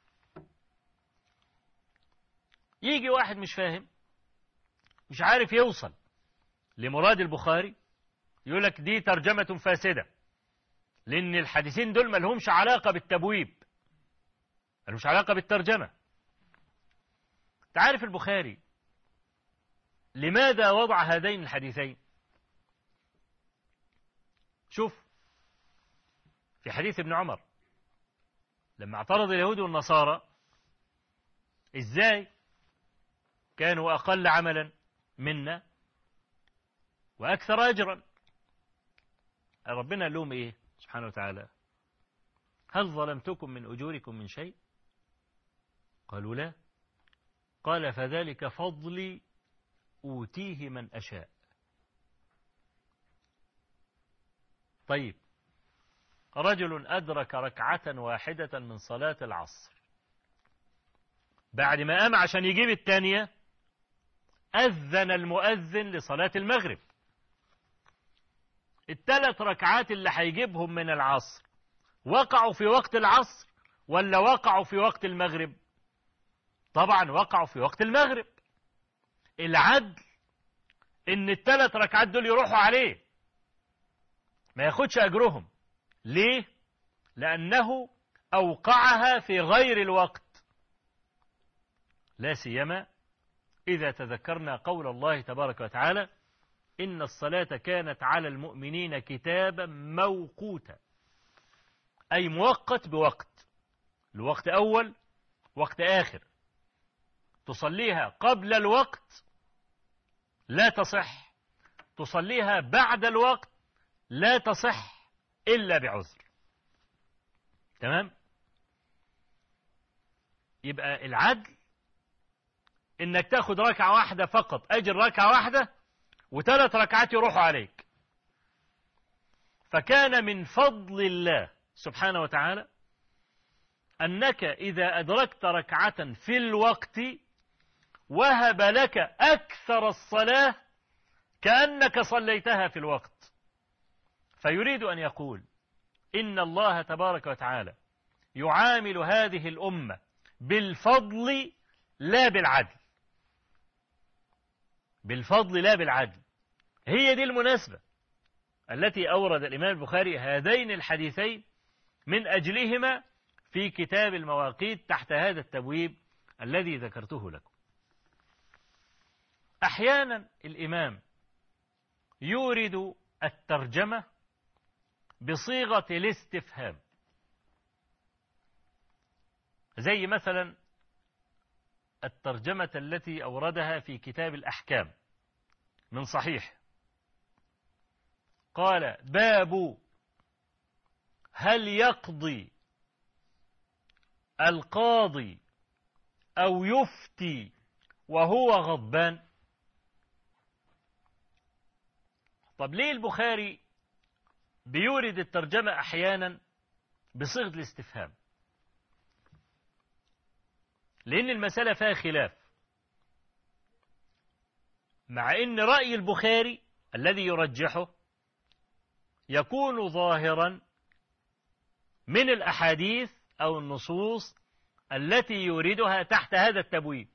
[SPEAKER 1] يجي واحد مش فاهم، مش عارف يوصل لمراد البخاري، يقول لك دي ترجمة فاسدة، لأن الحديثين دول ما لهمش علاقة بالتبويب، ما لهمش علاقة بالترجمة. تعرف البخاري لماذا وضع هذين الحديثين؟ شوف في حديث ابن عمر لما اعترض اليهود والنصارى ازاي كانوا أقل عملا منا وأكثر أجرا، ربنا قال لهم إيه سبحانه وتعالى: هل ظلمتكم من أجوركم من شيء؟ قالوا لا. قال: فذلك فضلي أوتيه من أشاء. طيب رجل أدرك ركعة واحدة من صلاة العصر، بعد ما قام عشان يجيب الثانية أذن المؤذن لصلاة المغرب. الثلاث ركعات اللي هيجيبهم من العصر وقعوا في وقت العصر ولا وقعوا في وقت المغرب؟ طبعا وقعوا في وقت المغرب. العدل ان الثلاث ركعات دول يروحوا عليه، ما ياخدش أجرهم. ليه؟ لأنه أوقعها في غير الوقت، لا سيما إذا تذكرنا قول الله تبارك وتعالى: إن الصلاة كانت على المؤمنين كتابا موقوتا، أي مؤقت بوقت، الوقت أول وقت آخر. تصليها قبل الوقت لا تصح، تصليها بعد الوقت لا تصح إلا بعذر. تمام؟ يبقى العدل إنك تاخد ركعة واحدة فقط، أجر ركعة واحدة، وثلاث ركعات يروحوا عليك. فكان من فضل الله سبحانه وتعالى أنك إذا أدركت ركعة في الوقت وهب لك أكثر الصلاة كأنك صليتها في الوقت. فيريد أن يقول إن الله تبارك وتعالى يعامل هذه الأمة بالفضل لا بالعدل، بالفضل لا بالعدل. هي دي المناسبة التي أورد الإمام البخاري هذين الحديثين من أجلهما في كتاب المواقيت تحت هذا التبويب الذي ذكرته لكم. أحيانا الإمام يورد الترجمة بصيغة الاستفهام، زي مثلا الترجمة التي أوردها في كتاب الأحكام من صحيح. قال: باب هل يقضي القاضي أو يفتي وهو غضبان؟ طب ليه البخاري بيورد الترجمة أحيانا بصيغة الاستفهام؟ لأن المسألة فيها خلاف، مع أن رأي البخاري الذي يرجحه يكون ظاهرا من الأحاديث أو النصوص التي يوردها تحت هذا التبويب.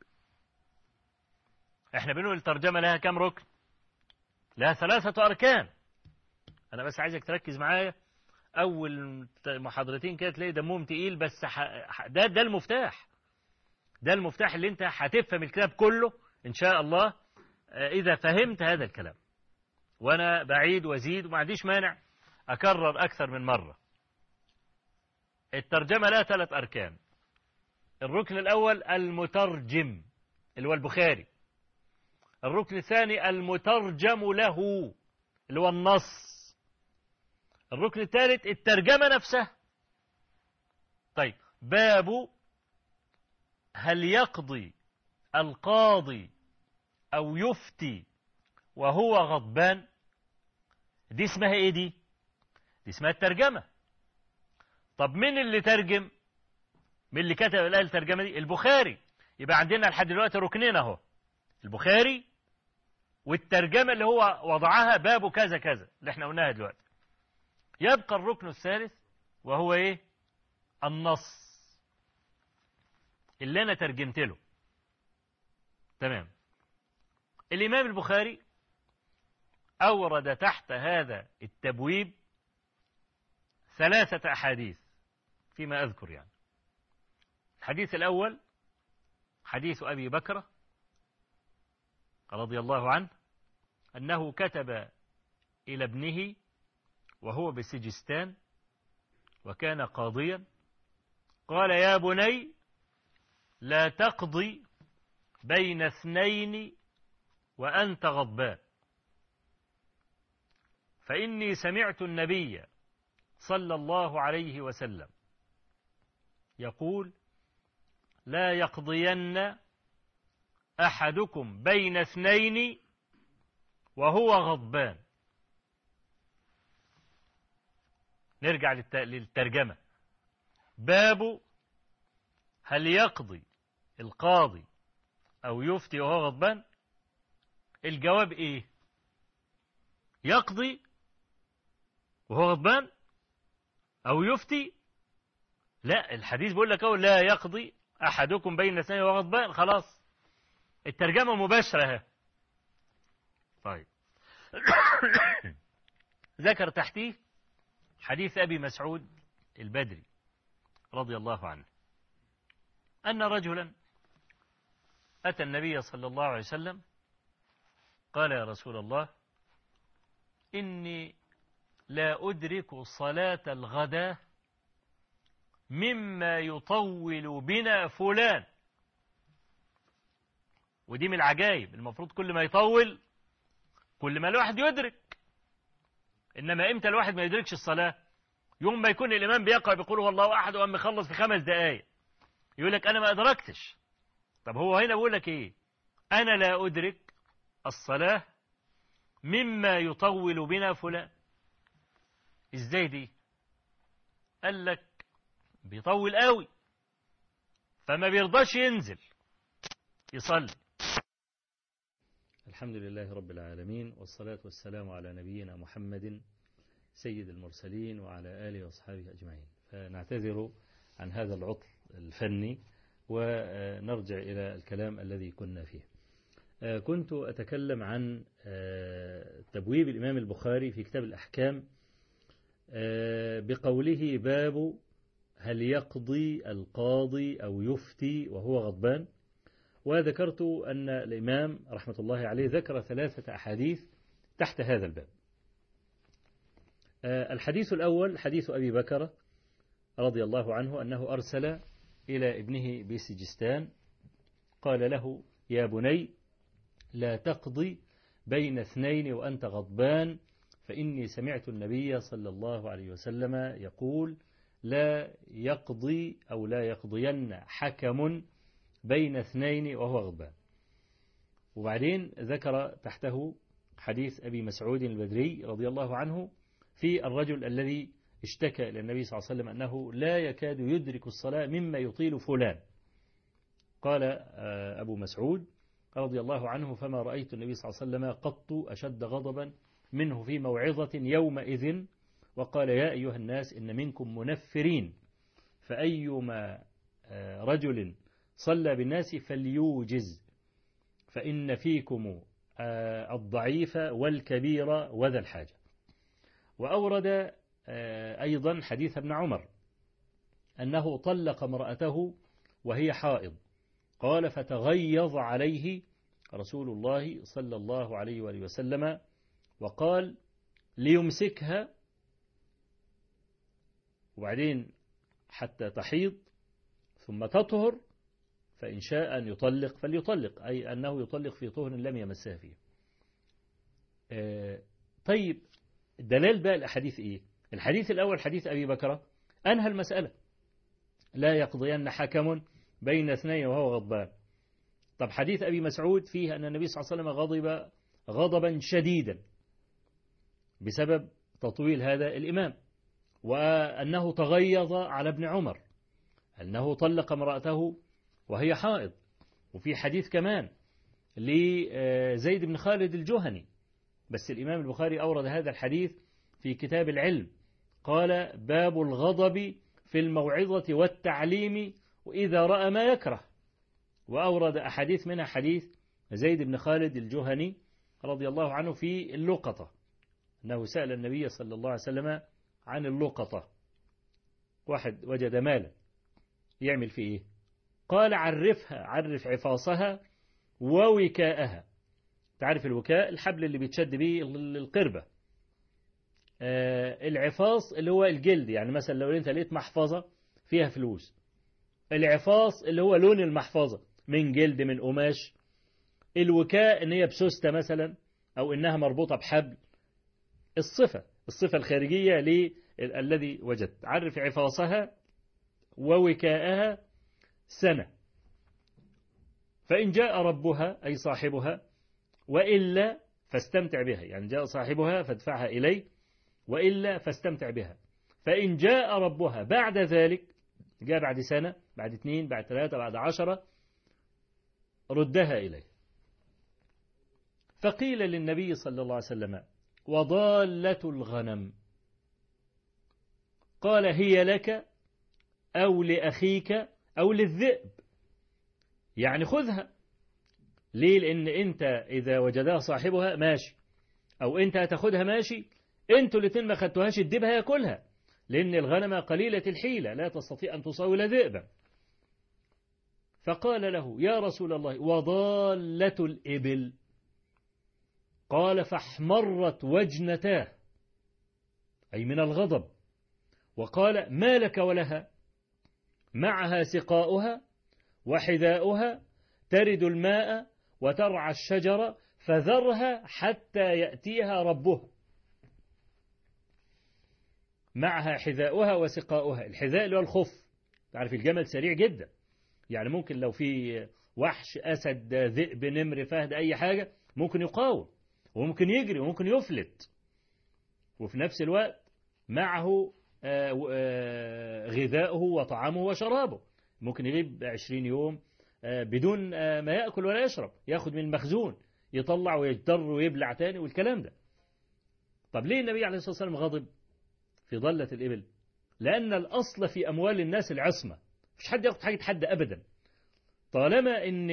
[SPEAKER 1] احنا بنقول الترجمة لها كم ركن؟ لها 3 أركان. أنا بس عايزك تركز معايا، أول محاضرتين كده تلاقي دمهم تقيل، بس ده المفتاح، ده المفتاح اللي انت هتفهم الكتاب كله إن شاء الله إذا فهمت هذا الكلام. وأنا بعيد وزيد وما عنديش مانع أكرر أكثر من مرة. الترجمة لها 3 أركان. الركن الأول المترجم اللي هو البخاري. الركن الثاني المترجم له اللي هو النص. الركن الثالث الترجمة نفسها. طيب، باب هل يقضي القاضي أو يفتي وهو غضبان، دي اسمها ايه؟ دي اسمها الترجمة. طب مين اللي ترجم؟ مين اللي كتب الترجمة دي؟ البخاري. يبقى عندنا لحد دلوقتي ركنين اهو، البخاري والترجمة اللي هو وضعها باب كذا كذا اللي احنا قلناها دلوقتي. يبقى الركن الثالث وهو ايه؟ النص اللي انا ترجمت له. تمام. الإمام البخاري أورد تحت هذا التبويب 3 أحاديث فيما أذكر يعني. الحديث الأول حديث أبي بكر رضي الله عنه أنه كتب إلى ابنه وهو بسجستان وكان قاضيا، قال: يا بني لا تقضي بين 2 وأنت غضبان، فإني سمعت النبي صلى الله عليه وسلم يقول: لا يقضين أحدكم بين 2 وهو غضبان. نرجع للترجمة. باب هل يقضي القاضي أو يفتي وهو غضبان؟ الجواب إيه؟ يقضي وهو غضبان أو يفتي؟ لا، الحديث بيقول لك أهو: لا يقضي أحدكم بين 2 وهو غضبان. خلاص، الترجمة مباشرة. طيب. ذكر تحتيه حديث أبي مسعود البدري رضي الله عنه أن رجلا أتى النبي صلى الله عليه وسلم قال: يا رسول الله، إني لا أدرك صلاة الغداء مما يطول بنا فلان. ودي من العجائب، المفروض كل ما يطول كل ما الواحد يدرك. إنما إمتى الواحد ما يدركش الصلاة؟ يوم ما يكون الإمام بيقرأ بيقول هو الله أحد وأم يخلص في 5 دقايق يقول لك أنا ما أدركتش. طب هو هنا بيقول لك إيه؟ أنا لا أدرك الصلاة مما يطول بنا فلان. إزاي دي؟ قال لك بيطول قوي فما بيرضاش ينزل يصلي. الحمد لله رب العالمين، والصلاة والسلام على نبينا محمد سيد المرسلين وعلى آله وأصحابه أجمعين. فنعتذر عن هذا العطل الفني ونرجع إلى الكلام الذي كنا فيه. كنت أتكلم عن تبويب الإمام البخاري في كتاب الأحكام بقوله: باب هل يقضي القاضي أو يفتي وهو غضبان. وذكرت أن الإمام رحمة الله عليه ذكر 3 أحاديث تحت هذا الباب. الحديث الأول حديث أبي بكر رضي الله عنه أنه أرسل إلى ابنه بسجستان قال له: يا بني لا تقضي بين اثنين وأنت غضبان، فإني سمعت النبي صلى الله عليه وسلم يقول لا يقضي أو لا يقضين حكم بين اثنين وهو غضبان. وبعدين ذكر تحته حديث أبي مسعود البدري رضي الله عنه في الرجل الذي اشتكى إلى النبي صلى الله عليه وسلم أنه لا يكاد يدرك الصلاة مما يطيل فلان. قال أبو مسعود رضي الله عنه فما رأيت النبي صلى الله عليه وسلم قط أشد غضبا منه في موعظة يومئذ، وقال يا أيها الناس إن منكم منفرين، فأيما رجل صلى بالناس فليوجز، فإن فيكم الضعيف والكبير وذا الحاجة. وأورد أيضا حديث ابن عمر أنه طلق امرأته وهي حائض، قال فتغيظ عليه رسول الله صلى الله عليه وآله وسلم وقال ليمسكها وبعدين حتى تحيض ثم تطهر، فإن شاء أن يطلق فليطلق، أي أنه يطلق في طهر لم يمسها فيه. طيب دلال بقى الأحاديث إيه؟ الحديث الأول حديث أبي بكر أنهى المسألة، لا يقضين حكم بين اثنين وهو غضبان. طب حديث أبي مسعود فيه أن النبي صلى الله عليه وسلم غضب غضبا شديدا بسبب تطويل هذا الإمام، وأنه تغيظ على ابن عمر أنه طلق امرأته وهي حائض. وفي حديث كمان لزيد بن خالد الجهني، بس الإمام البخاري أورد هذا الحديث في كتاب العلم، قال باب الغضب في الموعظة والتعليم وإذا رأى ما يكره، وأورد أحاديث منها حديث زيد بن خالد الجهني رضي الله عنه في اللقطة، أنه سأل النبي صلى الله عليه وسلم عن اللقطة، واحد وجد مالا يعمل فيه إيه؟ قال عرفها، عرف عفاصها ووكاءها. تعرف الوكاء الحبل اللي بيتشد به القربة، العفاص اللي هو الجلد، يعني مثلا لو انت لقيت محفظة فيها فلوس، العفاص اللي هو لون المحفظة من جلد من قماش، الوكاء ان هي بسوستة مثلا او انها مربوطة بحبل، الصفة الخارجية الذي وجدت. عرف عفاصها ووكاءها سنة، فإن جاء ربها أي صاحبها وإلا فاستمتع بها، يعني جاء صاحبها فادفعها إليه وإلا فاستمتع بها. فإن جاء ربها بعد ذلك، جاء بعد سنة بعد 2 بعد 3 بعد 10، ردها إليه. فقيل للنبي صلى الله عليه وسلم وضالة الغنم؟ قال هي لك أو لأخيك أو للذئب، يعني خذها. ليه؟ لأن أنت إذا وجدها صاحبها ماشي، أو أنت هتاخدها ماشي، أنتوا الاثنين ما خدتوهاش الذئب هياكلها، لأن الغنم قليلة الحيلة لا تستطيع أن تصول ذئبا. فقال له يا رسول الله وضالة الإبل؟ قال فاحمرت وجنتاه، أي من الغضب، وقال ما لك ولها؟ معها سقاؤها وحذاؤها، ترد الماء وترعى الشجر، فذرها حتى يأتيها ربها. معها حذاؤها وسقاؤها، الحذاء اللي هو الخف، تعرف الجمل سريع جدا، يعني ممكن لو في وحش أسد ذئب نمر فهد أي حاجة ممكن يقاوم وممكن يجري وممكن يفلت، وفي نفس الوقت معه غذاؤه وطعامه وشرابه، ممكن يغيب 20 يوم بدون ما يأكل ولا يشرب، ياخد من المخزون يطلع ويجدر ويبلع تاني والكلام ده. طب ليه النبي عليه الصلاة والسلام غضب في ضلة الإبل؟ لأن الأصل في أموال الناس العصمة، مش حد ياخد حاجة حد أبدا، طالما إن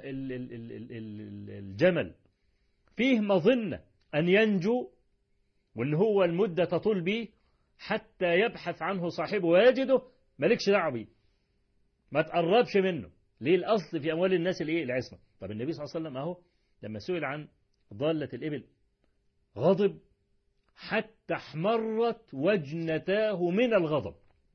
[SPEAKER 1] الجمل فيه مظنة أن ينجو وإن هو المدة تطول به حتى يبحث عنه صاحبه ويجده، مالكش دعوه بيه، ما تقربش منه. ليه؟ الأصل في أموال الناس العصمة. طب النبي صلى الله عليه وسلم أهو لما سئل عن ضالة الإبل غضب حتى احمرت وجنتاه من الغضب.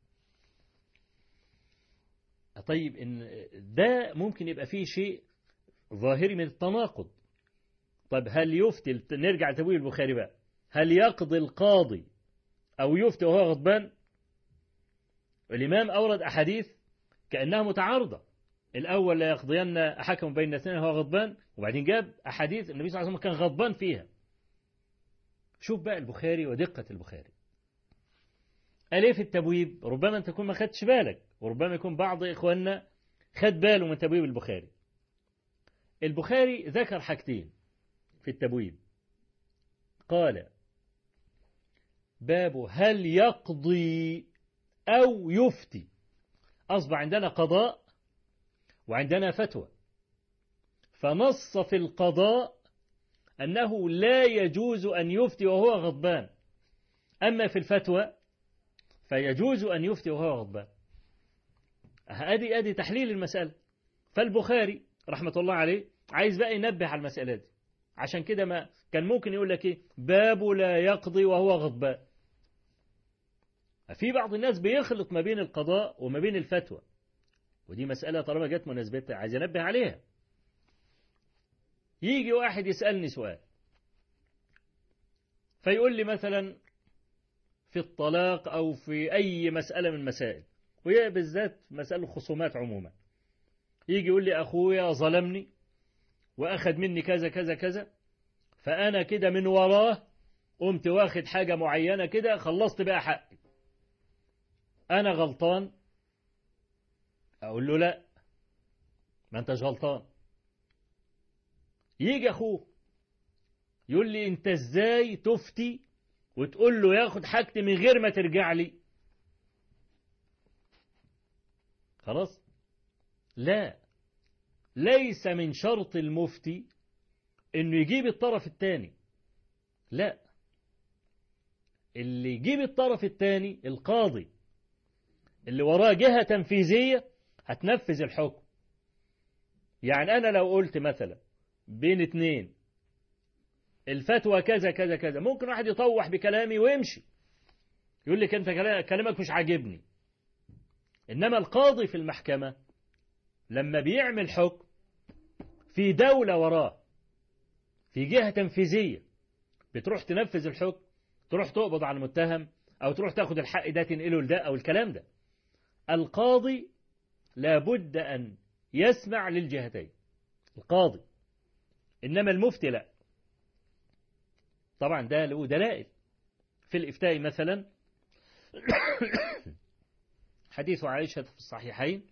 [SPEAKER 1] طيب إن ده ممكن يبقى فيه شيء ظاهري من التناقض. طب هل يفتي، نرجع لتبويب البخاري بقى، هل يقضي القاضي أو يفتي وهو غضبان؟ الإمام أورد أحاديث كأنها متعارضة. الأول لا يقضين أحكم بين اثنين وهو غضبان، وبعدين جاب أحاديث النبي صلى الله عليه وسلم كان غضبان فيها. شوف بقى البخاري ودقة البخاري. قال إيه في التبويب؟ ربما أنت تكون ما خدتش بالك، وربما يكون بعض إخواننا خد باله من تبويب البخاري. البخاري ذكر حاجتين في التبويب. قال: باب هل يقضي أو يفتي. أصبح عندنا قضاء وعندنا فتوى، فنص في القضاء أنه لا يجوز أن يفتي وهو غضبان، أما في الفتوى فيجوز أن يفتي وهو غضبان. أدي تحليل المسألة. فالبخاري رحمة الله عليه عايز بقى ينبه على المسألة دي، عشان كده ما كان ممكن يقول لك إيه؟ باب لا يقضي وهو غضبان. في بعض الناس بيخلط ما بين القضاء وما بين الفتوى، ودي مسألة طالما جت مناسبتها عايز ينبه عليها. يجي واحد يسألني سؤال فيقول لي مثلا في الطلاق أو في أي مسألة من المسائل، وهي بالذات مسألة الخصومات عموما، يجي يقول لي أخويا ظلمني وأخذ مني كذا كذا كذا، فأنا كده من وراه قمت واخد حاجة معينة كده، خلصت بقى حقي، أنا غلطان؟ أقول له لا، ما أنتش غلطان. يجي أخوه يقول لي أنت إزاي تفتي وتقول له ياخد حاجتي من غير ما ترجع لي؟ خلاص، لا، ليس من شرط المفتي انه يجيب الطرف الثاني، لا، اللي يجيب الطرف الثاني القاضي اللي وراه جهة تنفيذية هتنفذ الحكم. يعني أنا لو قلت مثلا بين اتنين الفتوى كذا كذا كذا، ممكن واحد يطوح بكلامي ويمشي يقول لك أنت كلامك مش عاجبني، إنما القاضي في المحكمة لما بيعمل حكم في دولة وراه، في جهة تنفيذية بتروح تنفذ الحكم، تروح تقبض على المتهم أو تروح تاخد الحق ده تنقله لده أو الكلام ده، القاضي لابد أن يسمع للجهتين، القاضي. إنما المفتي لا. طبعا ده له دلائل في الإفتاء. مثلا حديث عائشة في الصحيحين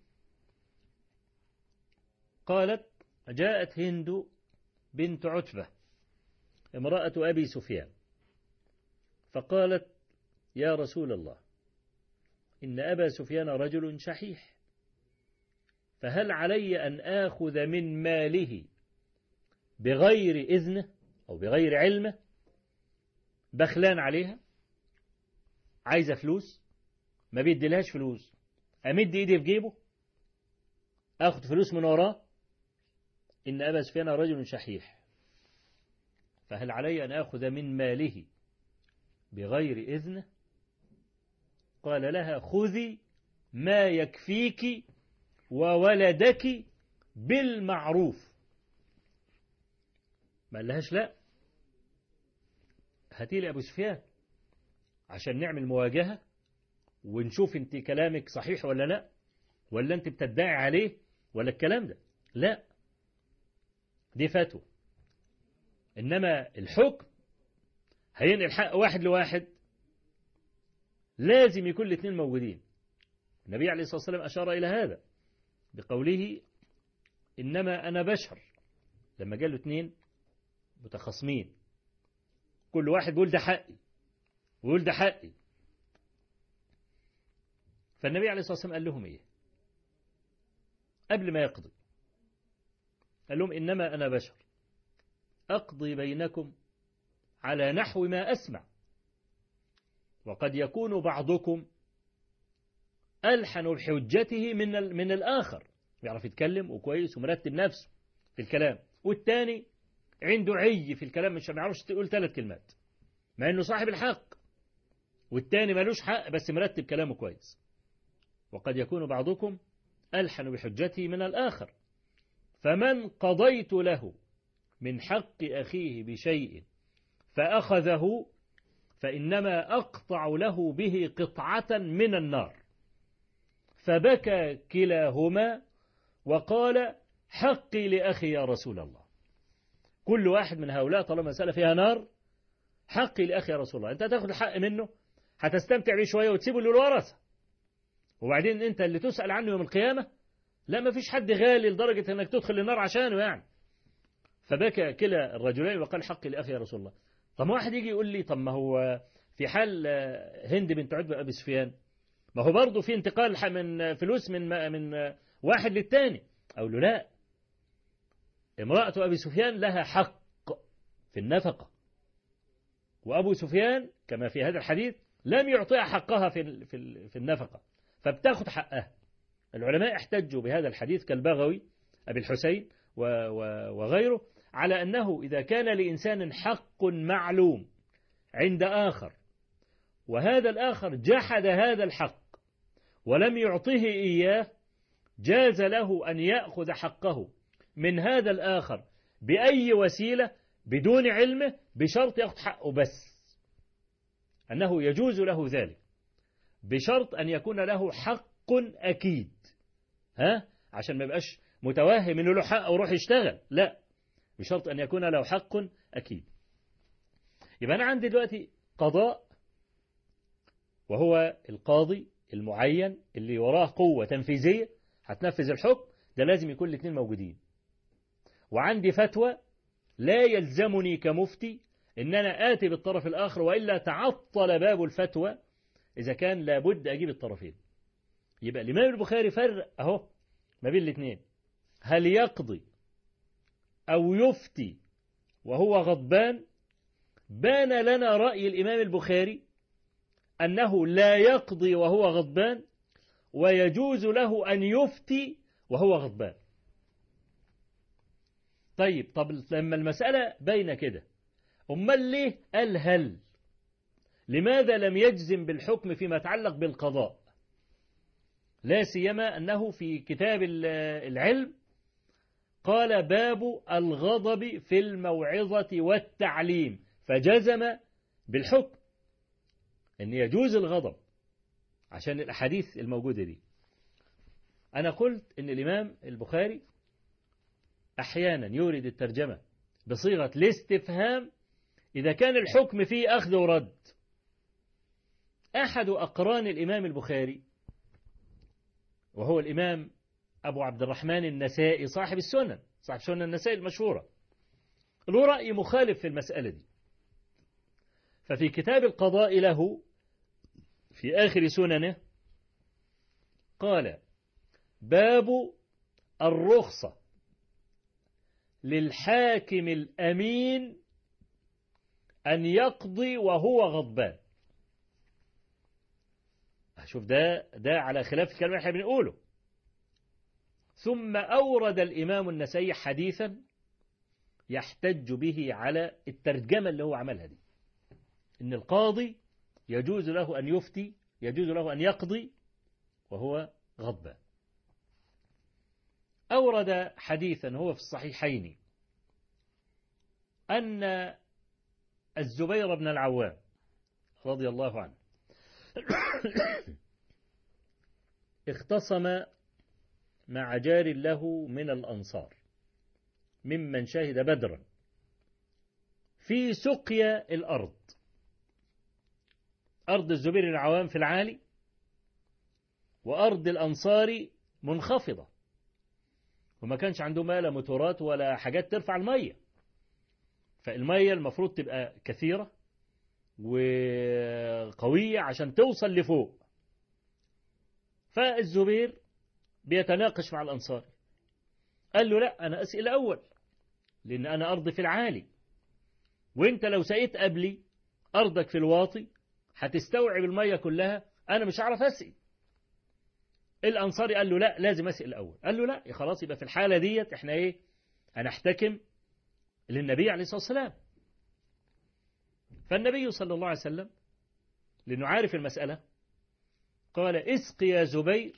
[SPEAKER 1] قالت: جاءت هند بنت عتبة امرأة أبي سفيان فقالت: يا رسول الله، إن أبا سفيان رجل شحيح، فهل علي أن آخذ من ماله بغير إذنه أو بغير علمه؟ بخلان عليها، عايزة فلوس، ما بيديلهاش فلوس، أمد إيدي في جيبه أخذ فلوس من وراه؟ إن أبا سفيان رجل شحيح، فهل علي أن آخذ من ماله بغير إذنه؟ قال لها: خذي ما يكفيك وولدك بالمعروف. ما قالهاش لا، هاتي لي أبو سفيان عشان نعمل مواجهة ونشوف انت كلامك صحيح ولا لا، ولا انت بتدعي عليه ولا الكلام ده. لا، دي فتوى. إنما الحكم هينقل حق واحد لواحد، لازم يكون الاثنين موجودين. النبي عليه الصلاة والسلام أشار إلى هذا بقوله: إنما أنا بشر، لما قال له اثنين متخاصمين كل واحد بيقول ده حقي ويقول ده حقي، فالنبي عليه الصلاة والسلام قال لهم إيه قبل ما يقضي؟ قال لهم: إنما أنا بشر أقضي بينكم على نحو ما أسمع، وقد يكون بعضكم ألحن بحجته من الآخر، يعرف يتكلم وكويس ومرتب نفسه في الكلام، والتاني عنده عي في الكلام مش بيعرفش تقول 3 كلمات مع إنه صاحب الحق، والتاني ملوش حق بس مرتب كلامه كويس. وقد يكون بعضكم ألحن بحجته من الآخر، فمن قضيت له
[SPEAKER 2] من حق أخيه بشيء فأخذه فإنما أقطع له به قطعة من النار. فبكى كلاهما وقال حقي لأخي يا رسول الله. كل واحد من هؤلاء طالما مسألة فيها نار حقي لأخي يا رسول الله. أنت هتاخد الحق منه هتستمتع بيه شوية وتسيبه للورثة وبعدين أنت اللي تسأل عنه يوم القيامة. لا ما فيش حد غالي لدرجة أنك تدخل النار عشانه يعني. فبكى كلا الرجلين وقال حقي لأخي يا رسول الله. طب واحد يجي يقول لي طب ما هو في حال هند بنت عتبة أبي سفيان ما هو برضه في انتقال من فلوس من واحد للتاني. أقول له لا، امرأة أبي سفيان لها حق في النفقة وأبو سفيان كما في هذا الحديث لم يعطيها حقها في النفقة فبتاخد حقها. العلماء احتجوا بهذا الحديث كالبغوي أبي الحسين وغيره على أنه إذا كان لإنسان حق معلوم عند آخر وهذا الآخر جحد هذا الحق ولم يعطيه إياه جاز له أن يأخذ حقه من هذا الآخر بأي وسيلة بدون علمه بشرط يأخذ حقه بس، أنه يجوز له ذلك بشرط أن يكون له حق أكيد. عشان ما يبقاش متوهم إنه له حق وروح يشتغل، لا، بشرط أن يكون له حق أكيد. يبقى أنا عندي دلوقتي قضاء وهو القاضي المعين اللي وراه قوة تنفيذية هتنفذ الحكم، ده لازم يكون الاثنين موجودين. وعندي فتوى لا يلزمني كمفتي إن أنا آتي بالطرف الآخر وإلا تعطل باب الفتوى إذا كان لابد أجيب الطرفين. يبقى الإمام البخاري فرق أهو ما بين الاثنين، هل يقضي أو يفتي وهو غضبان؟ بان لنا رأي الإمام البخاري أنه لا يقضي وهو غضبان ويجوز له أن يفتي وهو غضبان. طب لما المسألة بين كده أمال ليه قال هل؟ لماذا لم يجزم بالحكم فيما يتعلق بالقضاء؟ لا سيما أنه في كتاب العلم قال باب الغضب في الموعظة والتعليم فجزم بالحكم أن يجوز الغضب عشان الأحاديث الموجودة دي. أنا قلت أن الإمام البخاري أحيانا يورد الترجمة بصيغة الاستفهام إذا كان الحكم فيه أخذ ورد. أحد أقران الإمام البخاري وهو الإمام أبو عبد الرحمن النسائي صاحب سنن النسائي المشهورة، له رأي مخالف في المسألة دي. ففي كتاب القضاء له في آخر سننه قال باب الرخصة للحاكم الأمين أن يقضي وهو غضبان. شوف ده على خلاف الكلام اللي احنا بنقوله. ثم أورد الإمام النسائي حديثا يحتج به على الترجمة اللي هو عملها دي، إن القاضي يجوز له أن يفتي، يجوز له أن يقضي وهو غضبان. أورد حديثا هو في الصحيحين أن الزبير بن العوام رضي الله عنه اختصم مع جار له من الأنصار ممن شهد بدرا في سقيا الأرض. أرض الزبير بن العوام في العالي وأرض الأنصار منخفضة وما كانش عنده لا موتورات ولا حاجات ترفع المية، فالمية المفروض تبقى كثيرة وقوية عشان توصل لفوق. فالزبير بيتناقش مع الأنصار، قال له لا أنا أسئل أول لأن أنا أرضي في العالي وإنت لو سقيت قبلي أرضك في الواطي هتستوعب المية كلها، أنا مش هعرف أسقي. الأنصاري قال له لا لازم أسئل الأول. قال له لا خلاص يبقى في الحالة ديت احنا هنحتكم للنبي عليه الصلاة والسلام. فالنبي صلى الله عليه وسلم لأنه عارف المسألة قال اسق يا زبير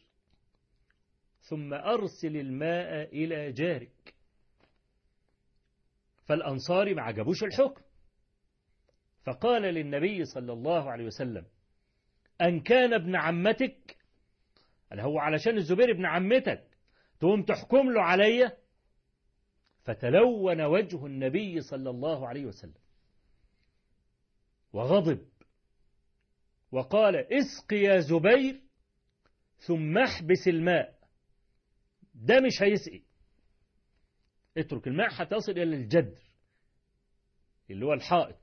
[SPEAKER 2] ثم أرسل الماء إلى جارك. فالأنصاري ما عجبوش الحكم، فقال للنبي صلى الله عليه وسلم: أن كان ابن عمتك، قال هو علشان الزبير ابن عمتك تقوم تحكم له عليا؟ فتلون وجه النبي صلى الله عليه وسلم وغضب وقال: اسق يا زبير ثم احبس الماء، ده مش هيسقي، اترك الماء حتى يصل إلى الجدر اللي هو الحائط.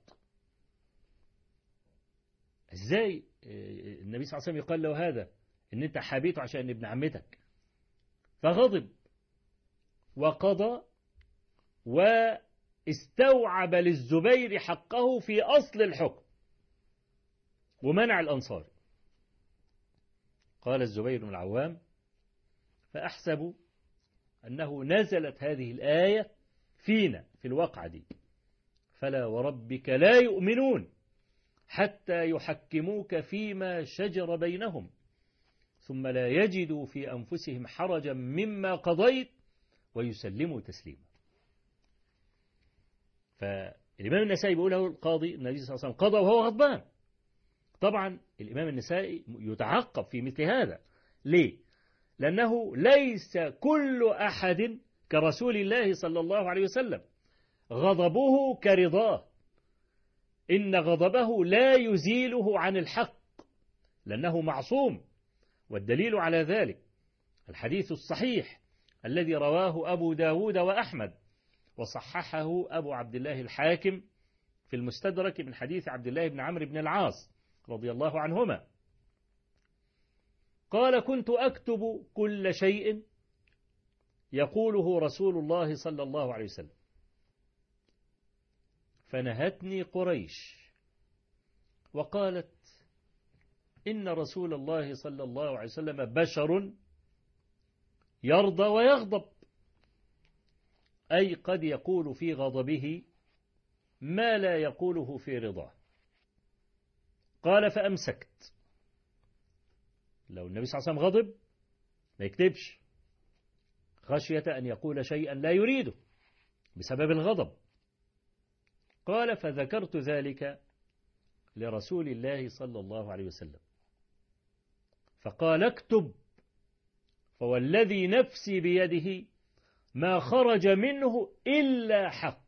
[SPEAKER 2] ازاي النبي صلى الله عليه وسلم يقال له هذا، ان انت حابيته عشان ابن عمتك؟ فغضب وقضى واستوعب للزبير حقه في أصل الحكم ومنع الأنصار. قال الزبير بن العوام: فأحسب أنه نزلت هذه الآية فينا في الواقعة دي: فلا وربك لا يؤمنون حتى يحكموك فيما شجر بينهم ثم لا يجدوا في أنفسهم حرجا مما قضيت ويسلموا تسليما. فالإمام النسائي بيقول له القاضي النبي صلى الله عليه وسلم قضى وهو غضبان. طبعا الإمام النسائي يتعقب في مثل هذا. ليه؟ لأنه ليس كل أحد كرسول الله صلى الله عليه وسلم غضبه كرضاه، إن غضبه لا يزيله عن الحق لأنه معصوم. والدليل على ذلك الحديث الصحيح الذي رواه أبو داود وأحمد وصححه أبو عبد الله الحاكم في المستدرك من حديث عبد الله بن عمرو بن العاص رضي الله عنهما قال: كنت أكتب كل شيء يقوله رسول الله صلى الله عليه وسلم، فنهتني قريش وقالت: إن رسول الله صلى الله عليه وسلم بشر يرضى ويغضب، أي قد يقول في غضبه ما لا يقوله في رضاه. قال: فأمسكت. لو النبي صلى الله عليه وسلم غضب ما يكتبش خشية أن يقول شيئا لا يريده بسبب الغضب. قال: فذكرت ذلك لرسول الله صلى الله عليه وسلم فقال: اكتب، فوالذي نفسي بيده ما خرج منه إلا حق.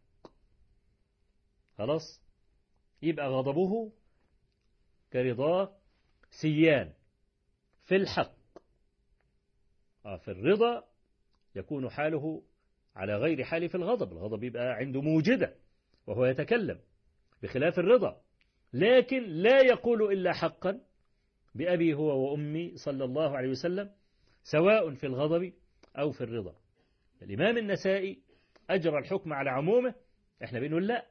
[SPEAKER 2] خلاص، يبقى غضبه كرضاه سيان في الحق. في الرضا يكون حاله على غير حال في الغضب. الغضب يبقى عنده موجدة وهو يتكلم، بخلاف الرضا، لكن لا يقول إلا حقا بأبي هو وأمي صلى الله عليه وسلم، سواء في الغضب أو في الرضا. الإمام النسائي أجرى الحكم على عمومه، احنا بنقول لا،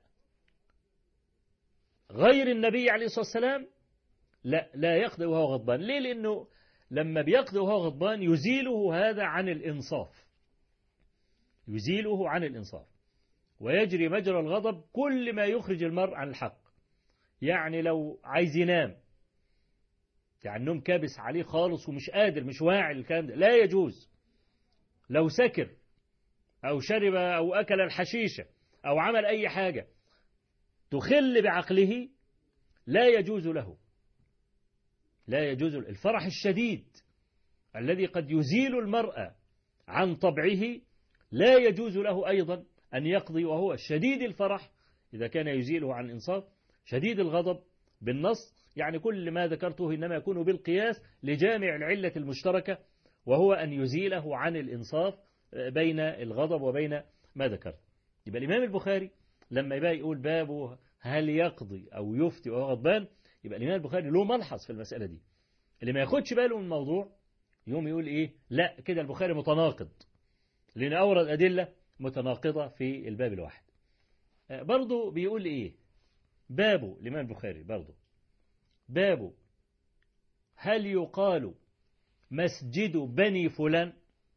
[SPEAKER 2] غير النبي عليه الصلاة والسلام لا يقضي وهو غضبان. ليه؟ لأنه لما بيقضي وهو غضبان يزيله هذا عن الإنصاف، يزيله عن الإنصاف، ويجري مجرى الغضب كل ما يخرج المرء عن الحق. يعني لو عايز ينام، يعني النوم كابس عليه خالص ومش قادر، مش واعي الكلام ده، لا يجوز. لو سكر أو شرب أو أكل الحشيشة أو عمل أي حاجة تخل بعقله لا يجوز له، لا يجوز. الفرح الشديد الذي قد يزيل المرء عن طبعه لا يجوز له أيضا أن يقضي وهو شديد الفرح إذا كان يزيله عن الإنصاف، شديد الغضب بالنص. يعني كل ما ذكرته إنما يكون بالقياس لجامع العلة المشتركة، وهو أن يزيله عن الإنصاف بين الغضب وبين ما ذكرت. يبقى الإمام البخاري لما يبقى يقول بابه هل يقضي أو يفتي وهو غضبان، يبقى الإمام البخاري له ملحظ في المسألة دي. اللي ما ياخدش باله من الموضوع يوم يقول إيه، لا كده البخاري متناقض، لأن أورد أدلة متناقضة في الباب الواحد. برضو بيقول إيه بابه الإمام البخاري، برضو بابه هل يقال مسجد بني فلان؟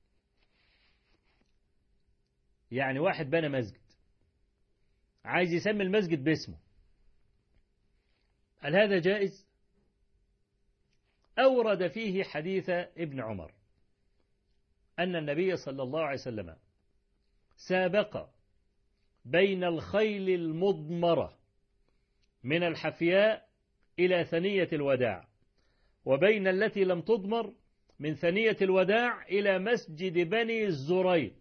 [SPEAKER 2] يعني واحد بنى مسجد عايز يسمي المسجد باسمه، هل هذا جائز؟ أورد فيه حديث ابن عمر أن النبي صلى الله عليه وسلم سابق بين الخيل المضمرة من الحفياء إلى ثنية الوداع، وبين التي لم تضمر من ثنية الوداع إلى مسجد بني الزريق.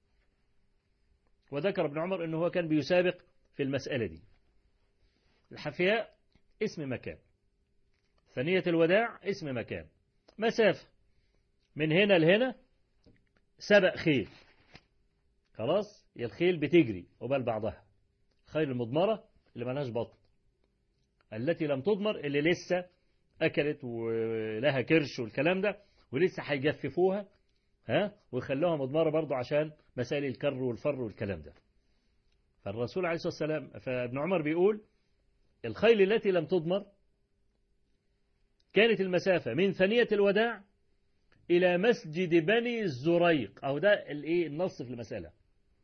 [SPEAKER 2] وذكر ابن عمر أنه هو كان بيسابق في المسألة دي. الحفياء اسم مكان، ثنية الوداع اسم مكان، مسافة من هنا لهنا سبق خيل، خلاص الخيل بتجري قبال بعضها، خيل المضمرة اللي ملهاش بطن، التي لم تضمر اللي لسه أكلت ولها كرش والكلام ده ولسه هيجففوها ويخلوها مضمرة برضو عشان مسائل الكر والفر والكلام ده. فالرسول عليه الصلاة والسلام، فابن عمر بيقول الخيل التي لم تضمر كانت المسافة من ثنية الوداع إلى مسجد بني الزريق، أو ده النص في المسألة.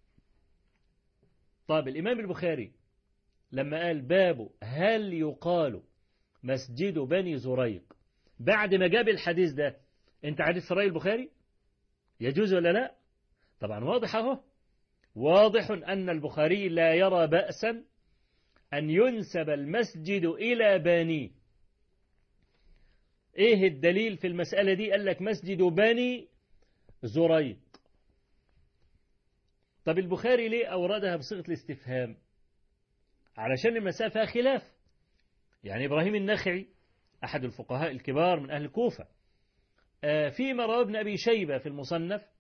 [SPEAKER 2] طيب الإمام البخاري لما قال باب هل يقال مسجد بني زريق بعد ما جاب الحديث ده، انت عارف في رأي البخاري يجوز ولا لا؟ طبعا واضح اهو، واضح أن البخاري لا يرى بأسا أن ينسب المسجد إلى بني. ايه الدليل في المسألة دي؟ قال لك مسجد بني زريق. طب البخاري ليه أوردها بصيغة الاستفهام؟ علشان المسافة خلاف. يعني إبراهيم النخعي أحد الفقهاء الكبار من أهل الكوفة، فيما روى ابن أبي شيبة في المصنف،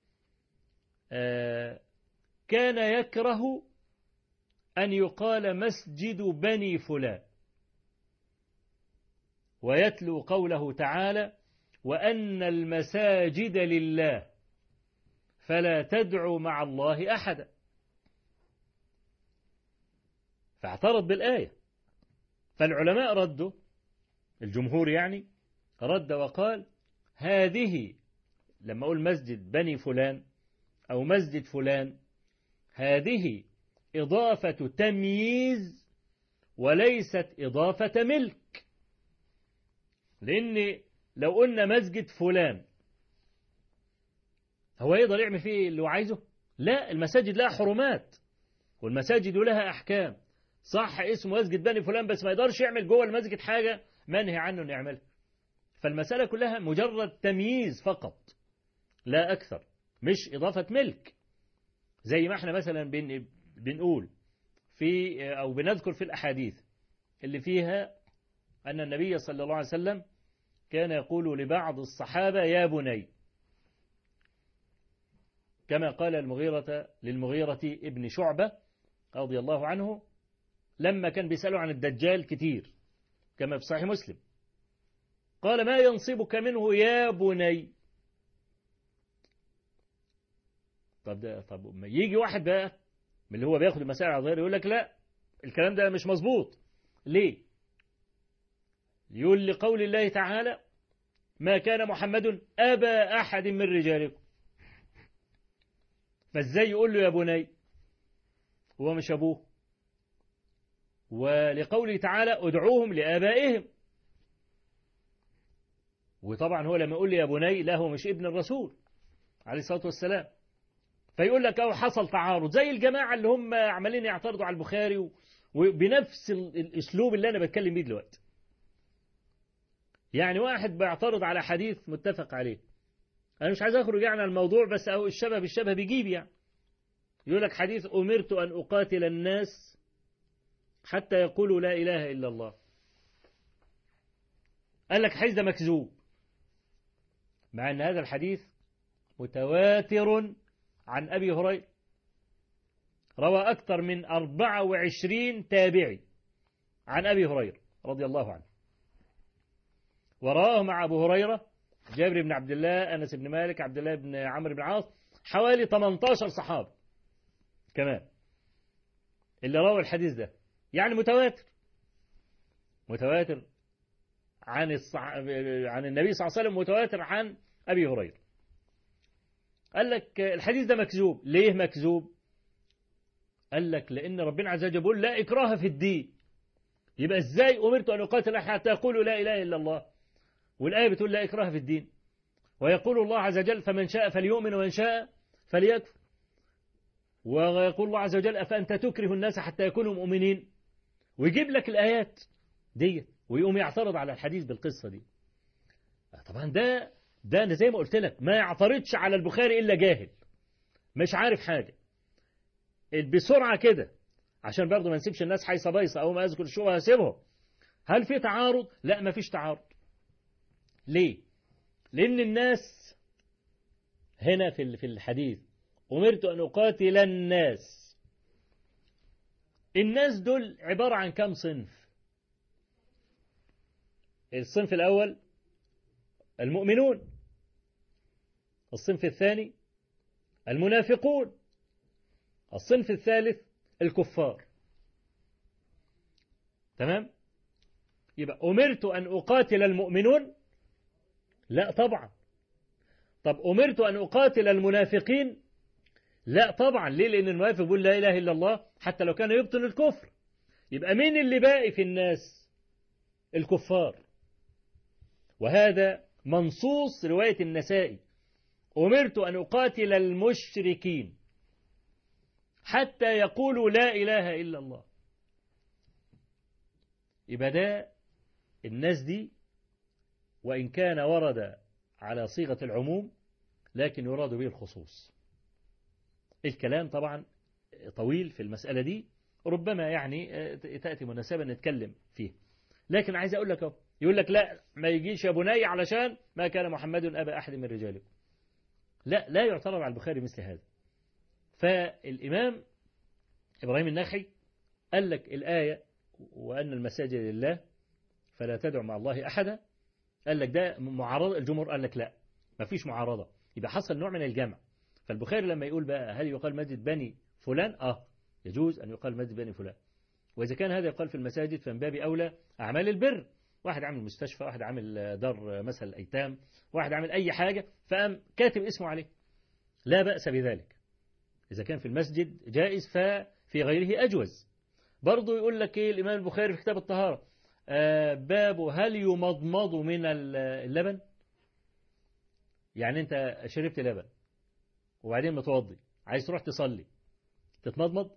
[SPEAKER 2] كان يكره أن يقال مسجد بني فلان، ويتلو قوله تعالى وأن المساجد لله فلا تدعوا مع الله أحدا، فاعترض بالآية. فالعلماء ردوا، الجمهور يعني رد وقال هذه لما أقول مسجد بني فلان أو مسجد فلان هذه إضافة تمييز وليست إضافة ملك. لأن لو قلنا مسجد فلان هو يقدر يعمل فيه اللي هو عايزه؟ لا، المساجد لها حرمات والمساجد لها أحكام. صح اسمه مسجد بني فلان بس ما يقدرش يعمل جوه المسجد حاجة منهي عنه أن يعملها. فالمسألة كلها مجرد تمييز فقط لا أكثر، مش إضافة ملك. زي ما احنا مثلا بنقول في أو بنذكر في الأحاديث اللي فيها أن النبي صلى الله عليه وسلم كان يقول لبعض الصحابة يا بني، كما قال للمغيرة ابن شعبة رضي الله عنه لما كان بيسأله عن الدجال كتير كما في صحيح مسلم، قال ما ينصبك منه يا بني. طب ما يجي واحد بقى من اللي هو بياخد المسائل على ظاهره يقول لك لا الكلام ده مش مظبوط. ليه؟ يقول لقول الله تعالى ما كان محمد أبا أحد من رجالكم، فازاي يقول له يا بني هو مش أبوه؟ ولقوله تعالى ادعوهم لآبائهم، وطبعا هو لما يقول لي يا بني لا هو مش ابن الرسول عليه الصلاة والسلام. فيقول لك أو حصل تعارض زي الجماعة اللي هم عمالين يعترضوا على البخاري وبنفس الأسلوب اللي أنا بتكلم بيه دلوقتي. يعني واحد بيعترض على حديث متفق عليه، أنا مش عايز أخرج يعني عن الموضوع بس أو الشبه بيجيب يعني، يقول لك حديث أمرت أن أقاتل الناس حتى يقولوا لا إله إلا الله، قال لك حديث ده مكذوب، مع أن هذا الحديث متواتر عن أبي هريرة، روى أكثر من 24 تابعي عن أبي هريرة رضي الله عنه، وراه مع أبو هريرة جابر بن عبد الله، أنس بن مالك، عبد الله بن عمرو بن عاص، حوالي 18 صحابة كمان اللي رووا الحديث ده. يعني متواتر عن النبي صلى الله عليه وسلم، متواتر عن أبي هريرة. قال لك الحديث ده مكذوب. ليه مكذوب؟ قال لك لأن ربنا عز وجل يقول لا إكراه في الدين، يبقى إزاي أمرت أن أقاتل حتى يقولوا لا إله إلا الله، والآية بتقول لا إكراه في الدين، ويقول الله عز وجل فمن شاء فليؤمن ومن شاء فليكفر. ويقول الله عز وجل أفأنت تكره الناس حتى يكونوا مؤمنين، ويجيب لك الآيات دي ويقوم يعترض على الحديث بالقصة دي. طبعا ده أنا زي ما قلت لك ما يعترضش على البخاري إلا جاهل مش عارف حاجة. بسرعة كده عشان برضه ما نسيبش الناس حيصة بيصة أو ما أذكر الشبهة هسيبهم. هل في تعارض؟ لا ما فيش تعارض. ليه؟ لأن الناس هنا في الحديث أمرت أن أقاتل الناس. الناس دول عبارة عن كم صنف؟ الصنف الأول المؤمنون، الصنف الثاني المنافقون، الصنف الثالث الكفار. تمام؟ يبقى أمرت أن أقاتل المؤمنون؟ لا طبعا. طب أمرت أن أقاتل المنافقين؟ لا طبعا. ليه؟ لأن المنافق يقول لا إله إلا الله حتى لو كان يبطل الكفر. يبقى مين اللي باقي في الناس؟ الكفار. وهذا منصوص رواية النسائي أمرت أن أقاتل المشركين حتى يقولوا لا إله إلا الله. يبقى ده الناس دي وإن كان ورد على صيغة العموم لكن يراد به الخصوص. الكلام طبعا طويل في المسألة دي، ربما يعني تأتي مناسبة نتكلم فيه. لكن عايز أقول لك يقول لك لا ما يجيش يا بني علشان ما كان محمد أبا أحد من رجالكم. لا يعترض على البخاري مثل هذا. فالإمام إبراهيم النخعي قال لك الآية وأن المساجد لله فلا تدعو مع الله أحدا، قال لك ده معارضة. الجمهور قال لك لا ما فيش معارضة. يبقى حصل نوع من الجمع. فالبخاري لما يقول بقى هل يقال مسجد بني فلان؟ يجوز أن يقال مسجد بني فلان. وإذا كان هذا يقال في المساجد فمن باب أولى أعمال البر. واحد عامل مستشفى، واحد عامل دار مثل الأيتام، واحد عامل أي حاجة فقام كاتب اسمه عليه، لا بأس بذلك. إذا كان في المسجد جائز ففي غيره أجوز. برضو يقول لك إيه الإمام البخاري في كتاب الطهارة باب هل يمضمض من اللبن؟ يعني أنت شربت لبن وبعدين متوضي عايز تروح تصلي تتمضمض؟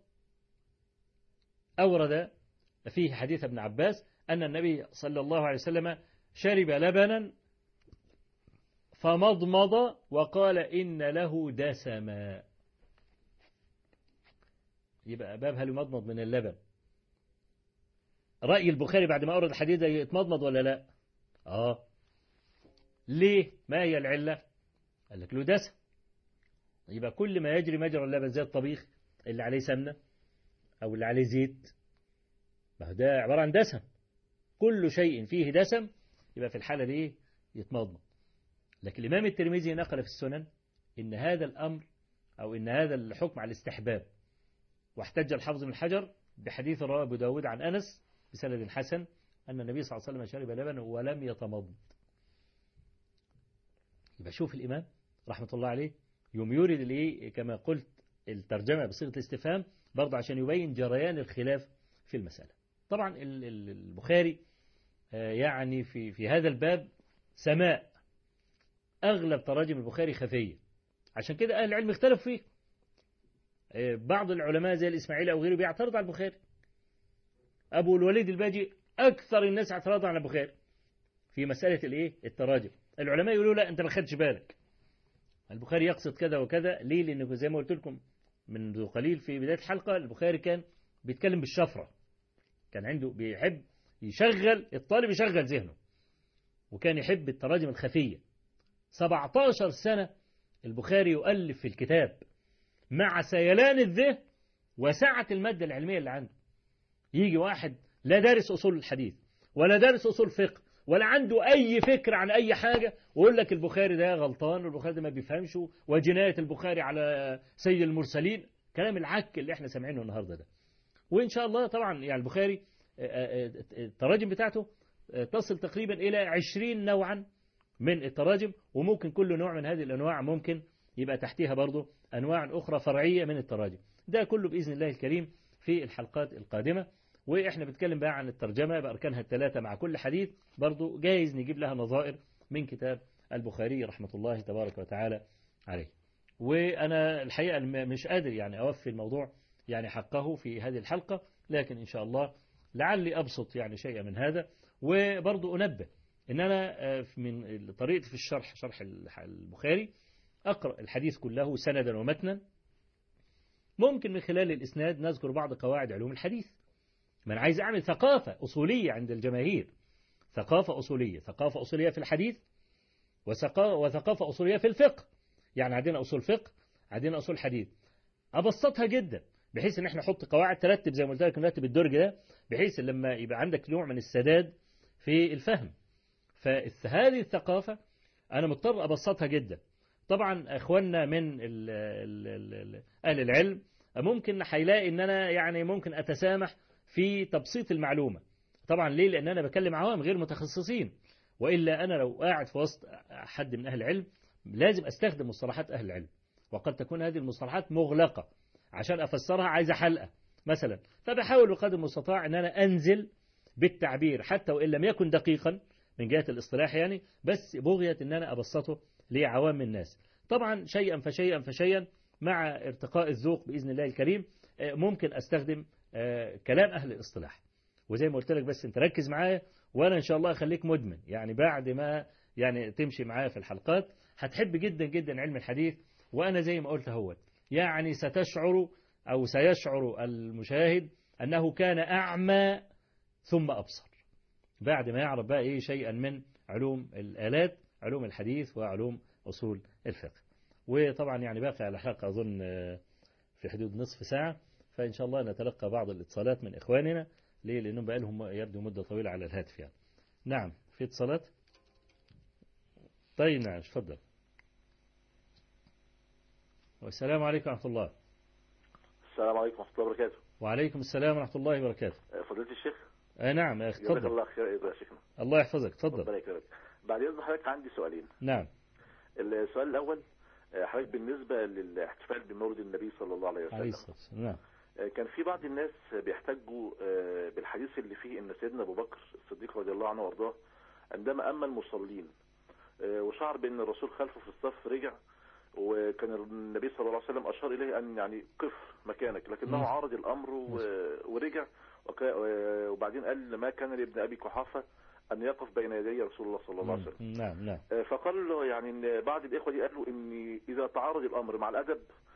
[SPEAKER 2] أورد فيه حديث ابن عباس أن النبي صلى الله عليه وسلم شرب لبنا فمضمض وقال إن له دسما. يبقى باب هل يمضمض من اللبن. رأي البخاري بعد ما أورد الحديث ده يتمضمض ولا لا؟ ليه؟ ما هي العلة؟ قال لك له دسم. يبقى كل ما يجري مجرى اللبن زي الطبيخ اللي عليه سمنة أو اللي عليه زيت ما هو ده عبارة عن دسم. كل شيء فيه دسم يبقى في الحالة دي يتمضمض. لكن الإمام الترمذي نقل في السنن إن هذا الأمر أو إن هذا الحكم على الاستحباب. واحتج الحافظ بن حجر بحديث رواه أبو داود عن أنس بسند حسن أن النبي صلى الله عليه وسلم شرب لبن ولم يتمضمض. يبقى شوف الإمام رحمة الله عليه يوم يورد الإيه كما قلت الترجمة بصيغة الاستفهام برضه عشان يبين جريان الخلاف في المسألة. طبعا البخاري يعني في هذا الباب سماء. أغلب تراجم البخاري خفية، عشان كده أهل العلم اختلف فيه. بعض العلماء زي الإسماعيلي أو غيره بيعترض على البخاري. أبو الوليد الباجي أكثر الناس اعتراضا على البخاري في مسألة التراجم. العلماء يقولوا لا أنت ما خدتش بالك، البخاري يقصد كذا وكذا. ليه؟ لأنه زي ما قلت لكم منذ قليل في بداية الحلقة البخاري كان بيتكلم بالشفرة. كان عنده بيحب يشغل الطالب يشغل ذهنه، وكان يحب التراجم الخفية. 17 سنة البخاري يؤلف في الكتاب مع سيلان الذهن وسعة المادة العلمية اللي عنده. يجي واحد لا دارس أصول الحديث ولا دارس أصول فقه ولا عنده أي فكرة عن أي حاجة ويقول لك البخاري ده غلطان والبخاري ده ما بيفهمش وجناية البخاري على سيد المرسلين. كلام العك اللي احنا سامعينه النهاردة ده. وإن شاء الله طبعا يعني البخاري التراجم بتاعته تصل تقريبا إلى 20 نوعا من التراجم، وممكن كل نوع من هذه الأنواع ممكن يبقى تحتها برضو أنواع أخرى فرعية من التراجم. ده كله بإذن الله الكريم في الحلقات القادمة. وإحنا بنتكلم بقى عن الترجمة بأركانها الثلاثة مع كل حديث برضو جايز نجيب لها نظائر من كتاب البخاري رحمة الله تبارك وتعالى عليه. وأنا الحقيقة مش قادر يعني أوفي الموضوع يعني حقه في هذه الحلقة، لكن إن شاء الله لعلي أبسط يعني شيئا من هذا. وبرضو أنبه إن أنا من طريقتي في الشرح، شرح البخاري، أقرأ الحديث كله سندا ومتنا. ممكن من خلال الإسناد نذكر بعض قواعد علوم الحديث. ما أنا عايز أعمل ثقافة أصولية عند الجماهير، ثقافة أصولية في الحديث، وثقافة أصولية في الفقه. يعني عندنا أصول فقه، عندنا أصول حديث، أبسطها جدا بحيث إن احنا نحط قواعد ترتب زي ما قلت لك نرتب الدرج ده، بحيث لما يبقى عندك نوع من السداد في الفهم. فهذه الثقافة أنا مضطر أبسطها جدا. طبعا أخواننا من أهل العلم ممكن هيلاقي إن أنا يعني ممكن أتسامح في تبسيط المعلومة. طبعا ليه؟ لأن أنا بكلم عوام غير متخصصين، وإلا أنا لو قاعد في وسط حد من أهل العلم لازم أستخدم مصطلحات أهل العلم، وقد تكون هذه المصطلحات مغلقة عشان أفسرها عايزة حلقة مثلا. فبحاول بقدر المستطاع أن أنا أنزل بالتعبير حتى وإن لم يكن دقيقا من جهة الاصطلاح يعني، بس بغية أن أنا أبسطه لعوام الناس. طبعا شيئا مع ارتقاء الذوق بإذن الله الكريم ممكن أستخدم كلام أهل الاصطلاح. وزي ما قلت لك بس أنت ركز معايا، وأنا إن شاء الله أخليك مدمن. يعني بعد ما يعني تمشي معايا في الحلقات هتحب جدا جدا علم الحديث. وأنا زي ما قلت هو يعني ستشعر أو سيشعر المشاهد أنه كان أعمى ثم أبصر بعد ما يعرف بقى إيه شيئا من علوم الآلات، علوم الحديث وعلوم أصول الفقه. وطبعا يعني باقي على حلقة أظن في حدود نصف ساعة، فإن شاء الله نتلقى بعض الاتصالات من إخواننا. ليه؟ لأنهم بقى لهم يبدو مدة طويلة على الهاتف يعني. نعم، في اتصالات. طيب نعم، تفضل. والسلام عليكم ورحمة الله.
[SPEAKER 3] السلام عليكم ورحمة الله وبركاته.
[SPEAKER 2] وعليكم السلام ورحمة الله وبركاته.
[SPEAKER 3] فضيلة الشيخ.
[SPEAKER 2] نعم،
[SPEAKER 3] جزاك
[SPEAKER 2] اتفضل.
[SPEAKER 3] الله خير يا شيخنا.
[SPEAKER 2] الله يحفظك، اتفضل.
[SPEAKER 3] ربنا يكرمك. بعد إذن حضرتك عندي سؤالين.
[SPEAKER 2] نعم.
[SPEAKER 3] السؤال الأول حضرتك بالنسبة للاحتفال بمولد النبي صلى الله عليه وسلم.
[SPEAKER 2] نعم.
[SPEAKER 3] كان في بعض الناس بيحتجوا بالحديث اللي فيه إن سيدنا أبو بكر الصديق رضي الله عنه وارضاه عندما أما المصلين وشعر بأن الرسول خلفه في الصف رجع، وكان النبي صلى الله عليه وسلم أشار إليه أن يعني قف مكانك، لكنه عارض الأمر ورجع. وبعدين قال ما كان لابن أبي قحافة أن يقف بين يدي رسول الله صلى الله عليه وسلم.
[SPEAKER 2] نعم.
[SPEAKER 3] فقال له يعني إن بعض الإخوة دي قالوا إن إذا تعارض الأمر مع الأدب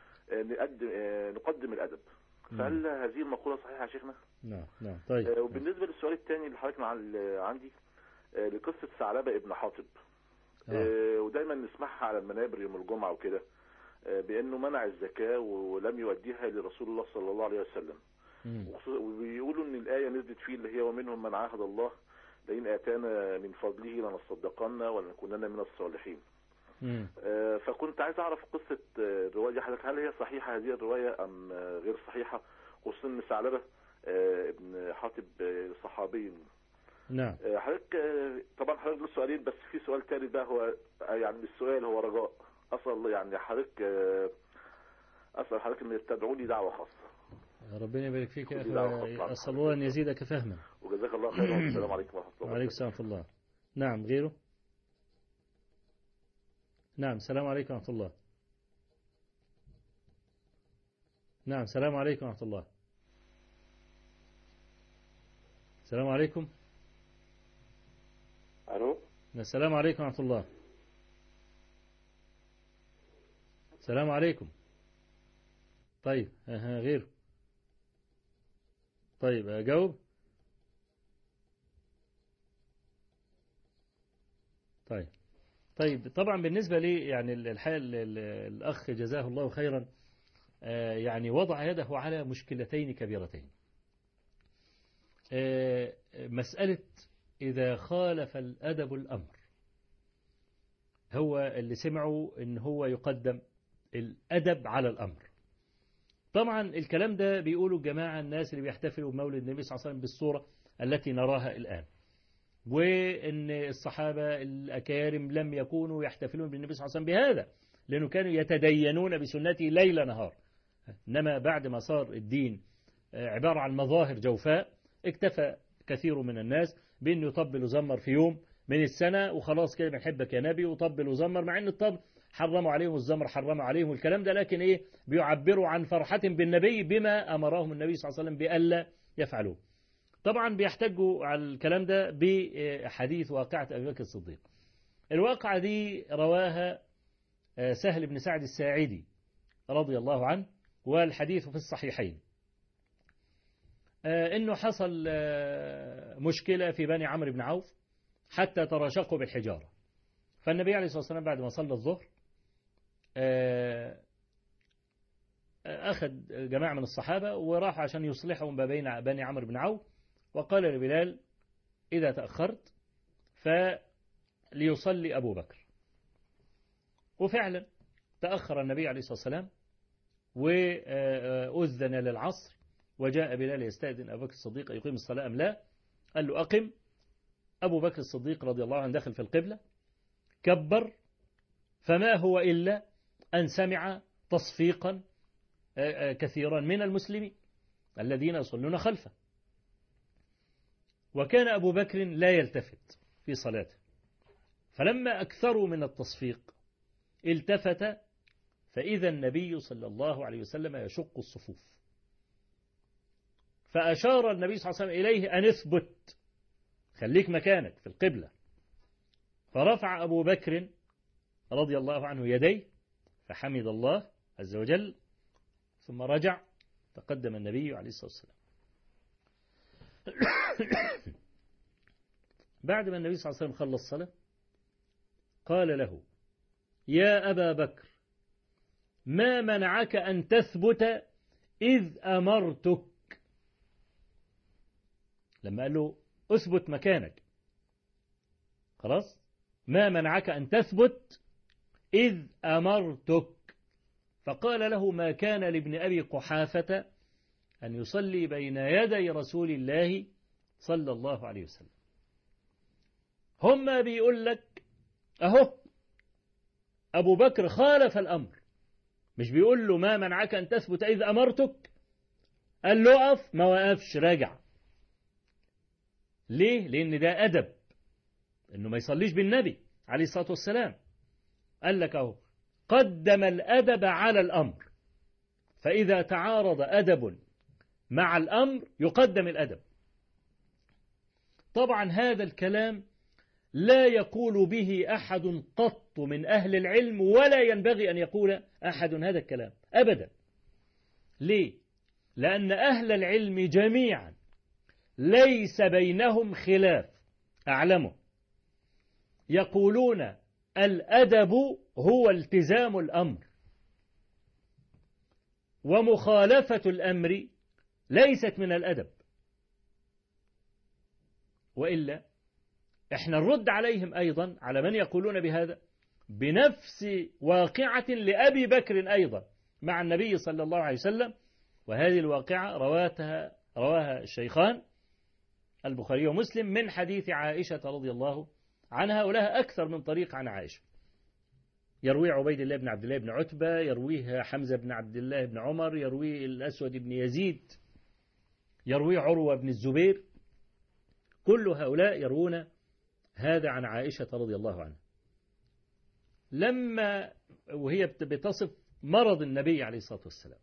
[SPEAKER 3] نقدم الأدب. فهل هذه المقولة صحيحة يا شيخنا؟
[SPEAKER 2] نعم. طيب.
[SPEAKER 3] وبالنسبة للسؤال الثاني اللي حضرتك عندي لقصة ثعلبة ابن حاطب. ودايما نسمعها على المنابر يوم الجمعة وكده، بأنه منع الزكاة ولم يؤديها لرسول الله صلى الله عليه وسلم. وبيقولوا ان الآية نزلت فيه اللي هي ومنهم من عاهد الله لئن آتانا من فضله لنصدقن ولنكونن من الصالحين. فكنت عايز اعرف قصة الرواية دي حضرتك، هل هي صحيحة هذه الرواية ام غير صحيحة، خصوصا ان ثعلبة ابن حاطب صحابي.
[SPEAKER 2] نعم.
[SPEAKER 3] حضرتك طبعا حضرتك له سؤالين، بس في سؤال ثالث بقى هو يعني السؤال هو رجاء اصل يعني حضرتك اسال حضرتك ان تدعوني دعوة خاصة.
[SPEAKER 2] ربنا يبارك فيك يا أخي، أسأل الله أن يزيدك فهما.
[SPEAKER 3] وجزاك الله خيرا. والسلام عليكم ورحمة الله.
[SPEAKER 2] وعليكم السلام ورحمة الله. نعم، غيره. نعم، السلام عليكم ورحمة الله. نعم، السلام عليكم ورحمة الله. السلام عليكم.
[SPEAKER 3] ألو.
[SPEAKER 2] السلام عليكم ورحمة الله. السلام عليكم. طيب غيره. طيب أجاوب. طيب طبعا بالنسبة لي يعني الحال الأخ جزاه الله خيرا يعني وضع يده على مشكلتين كبيرتين. مسألة إذا خالف الأدب الأمر، هو اللي سمعوا إن هو يقدم الأدب على الأمر. طبعا الكلام ده بيقولوا الجماعة الناس اللي بيحتفلوا بمولد النبي صلى الله عليه وسلم بالصورة التي نراها الآن، وإن الصحابة الأكارم لم يكونوا يحتفلون بالنبي صلى الله عليه وسلم بهذا، لأنه كانوا يتدينون بسنته ليل نهار. إنما بعد ما صار الدين عبارة عن مظاهر جوفاء، اكتفى كثير من الناس بأنه يطبل وزمر في يوم من السنة وخلاص كده بنحبك يا نبي وطبل وزمر، مع أن الطبل حرموا عليهم الزمر، حرموا عليهم الكلام ده، لكن إيه بيعبروا عن فرحة بالنبي بما أمرهم النبي صلى الله عليه وسلم بألا يفعلوه. طبعا بيحتجوا على الكلام ده بحديث واقعة أبي بكر الصديق. الواقعة دي رواها سهل بن سعد الساعدي رضي الله عنه، والحديث في الصحيحين. إنه حصل مشكلة في بني عمرو بن عوف حتى تراشقوا بالحجارة. فالنبي عليه الصلاة والسلام بعد ما صلى الظهر أخذ جماعة من الصحابة وراح عشان يصلحوا ما بين بني عمرو بن عوف، وقال لبلال إذا تأخرت فليصلي أبو بكر. وفعلا تأخر النبي عليه الصلاة والسلام وأذن للعصر، وجاء بلال يستأذن أبو بكر الصديق يقيم الصلاة أم لا. قال له أقم. أبو بكر الصديق رضي الله عنه دخل في القبلة، كبر، فما هو إلا أن سمع تصفيقا كثيرا من المسلمين الذين يصلون خلفه. وكان أبو بكر لا يلتفت في صلاته، فلما أكثروا من التصفيق التفت فإذا النبي صلى الله عليه وسلم يشق الصفوف، فأشار النبي صلى الله عليه وسلم إليه أن اثبت، خليك مكانك في القبلة. فرفع أبو بكر رضي الله عنه يديه فحمد الله عز وجل، ثم رجع تقدم النبي عليه الصلاة والسلام. بعد ما النبي صلى الله عليه وسلم خلص الصلاة قال له يا أبا بكر ما منعك أن تثبت إذ أمرتك. لما قال له أثبت مكانك، خلاص، ما منعك أن تثبت إذ أمرتك. فقال له ما كان لابن أبي قحافة أن يصلي بين يدي رسول الله صلى الله عليه وسلم. هم بيقول لك أهو أبو بكر خالف الأمر، مش بيقول له ما منعك أن تثبت إذ أمرتك، قال له أقف، ما وقفش، راجع. ليه؟ لأن ده أدب إنه ما يصليش بالنبي عليه الصلاة والسلام. قال لك أهو قدم الأدب على الأمر، فإذا تعارض أدب مع الأمر يقدم الأدب. طبعا هذا الكلام لا يقول به أحد قط من أهل العلم، ولا ينبغي أن يقول أحد هذا الكلام أبدا. ليه؟ لأن أهل العلم جميعا ليس بينهم خلاف أعلمه، يقولون الأدب هو التزام الأمر، ومخالفة الأمر ليست من الأدب. وإلا إحنا نرد عليهم أيضا على من يقولون بهذا بنفس واقعة لأبي بكر أيضا مع النبي صلى الله عليه وسلم. وهذه الواقعة رواها الشيخان البخاري ومسلم من حديث عائشة رضي الله عنها، ولها أكثر من طريق عن عائشة. يروي عبيد الله بن عبد الله بن عتبة، يرويها حمزة بن عبد الله بن عمر، يروي الأسود بن يزيد، يروي عروة بن الزبير. كل هؤلاء يروون هذا عن عائشة رضي الله عنها، لما وهي بتصف مرض النبي عليه الصلاة والسلام،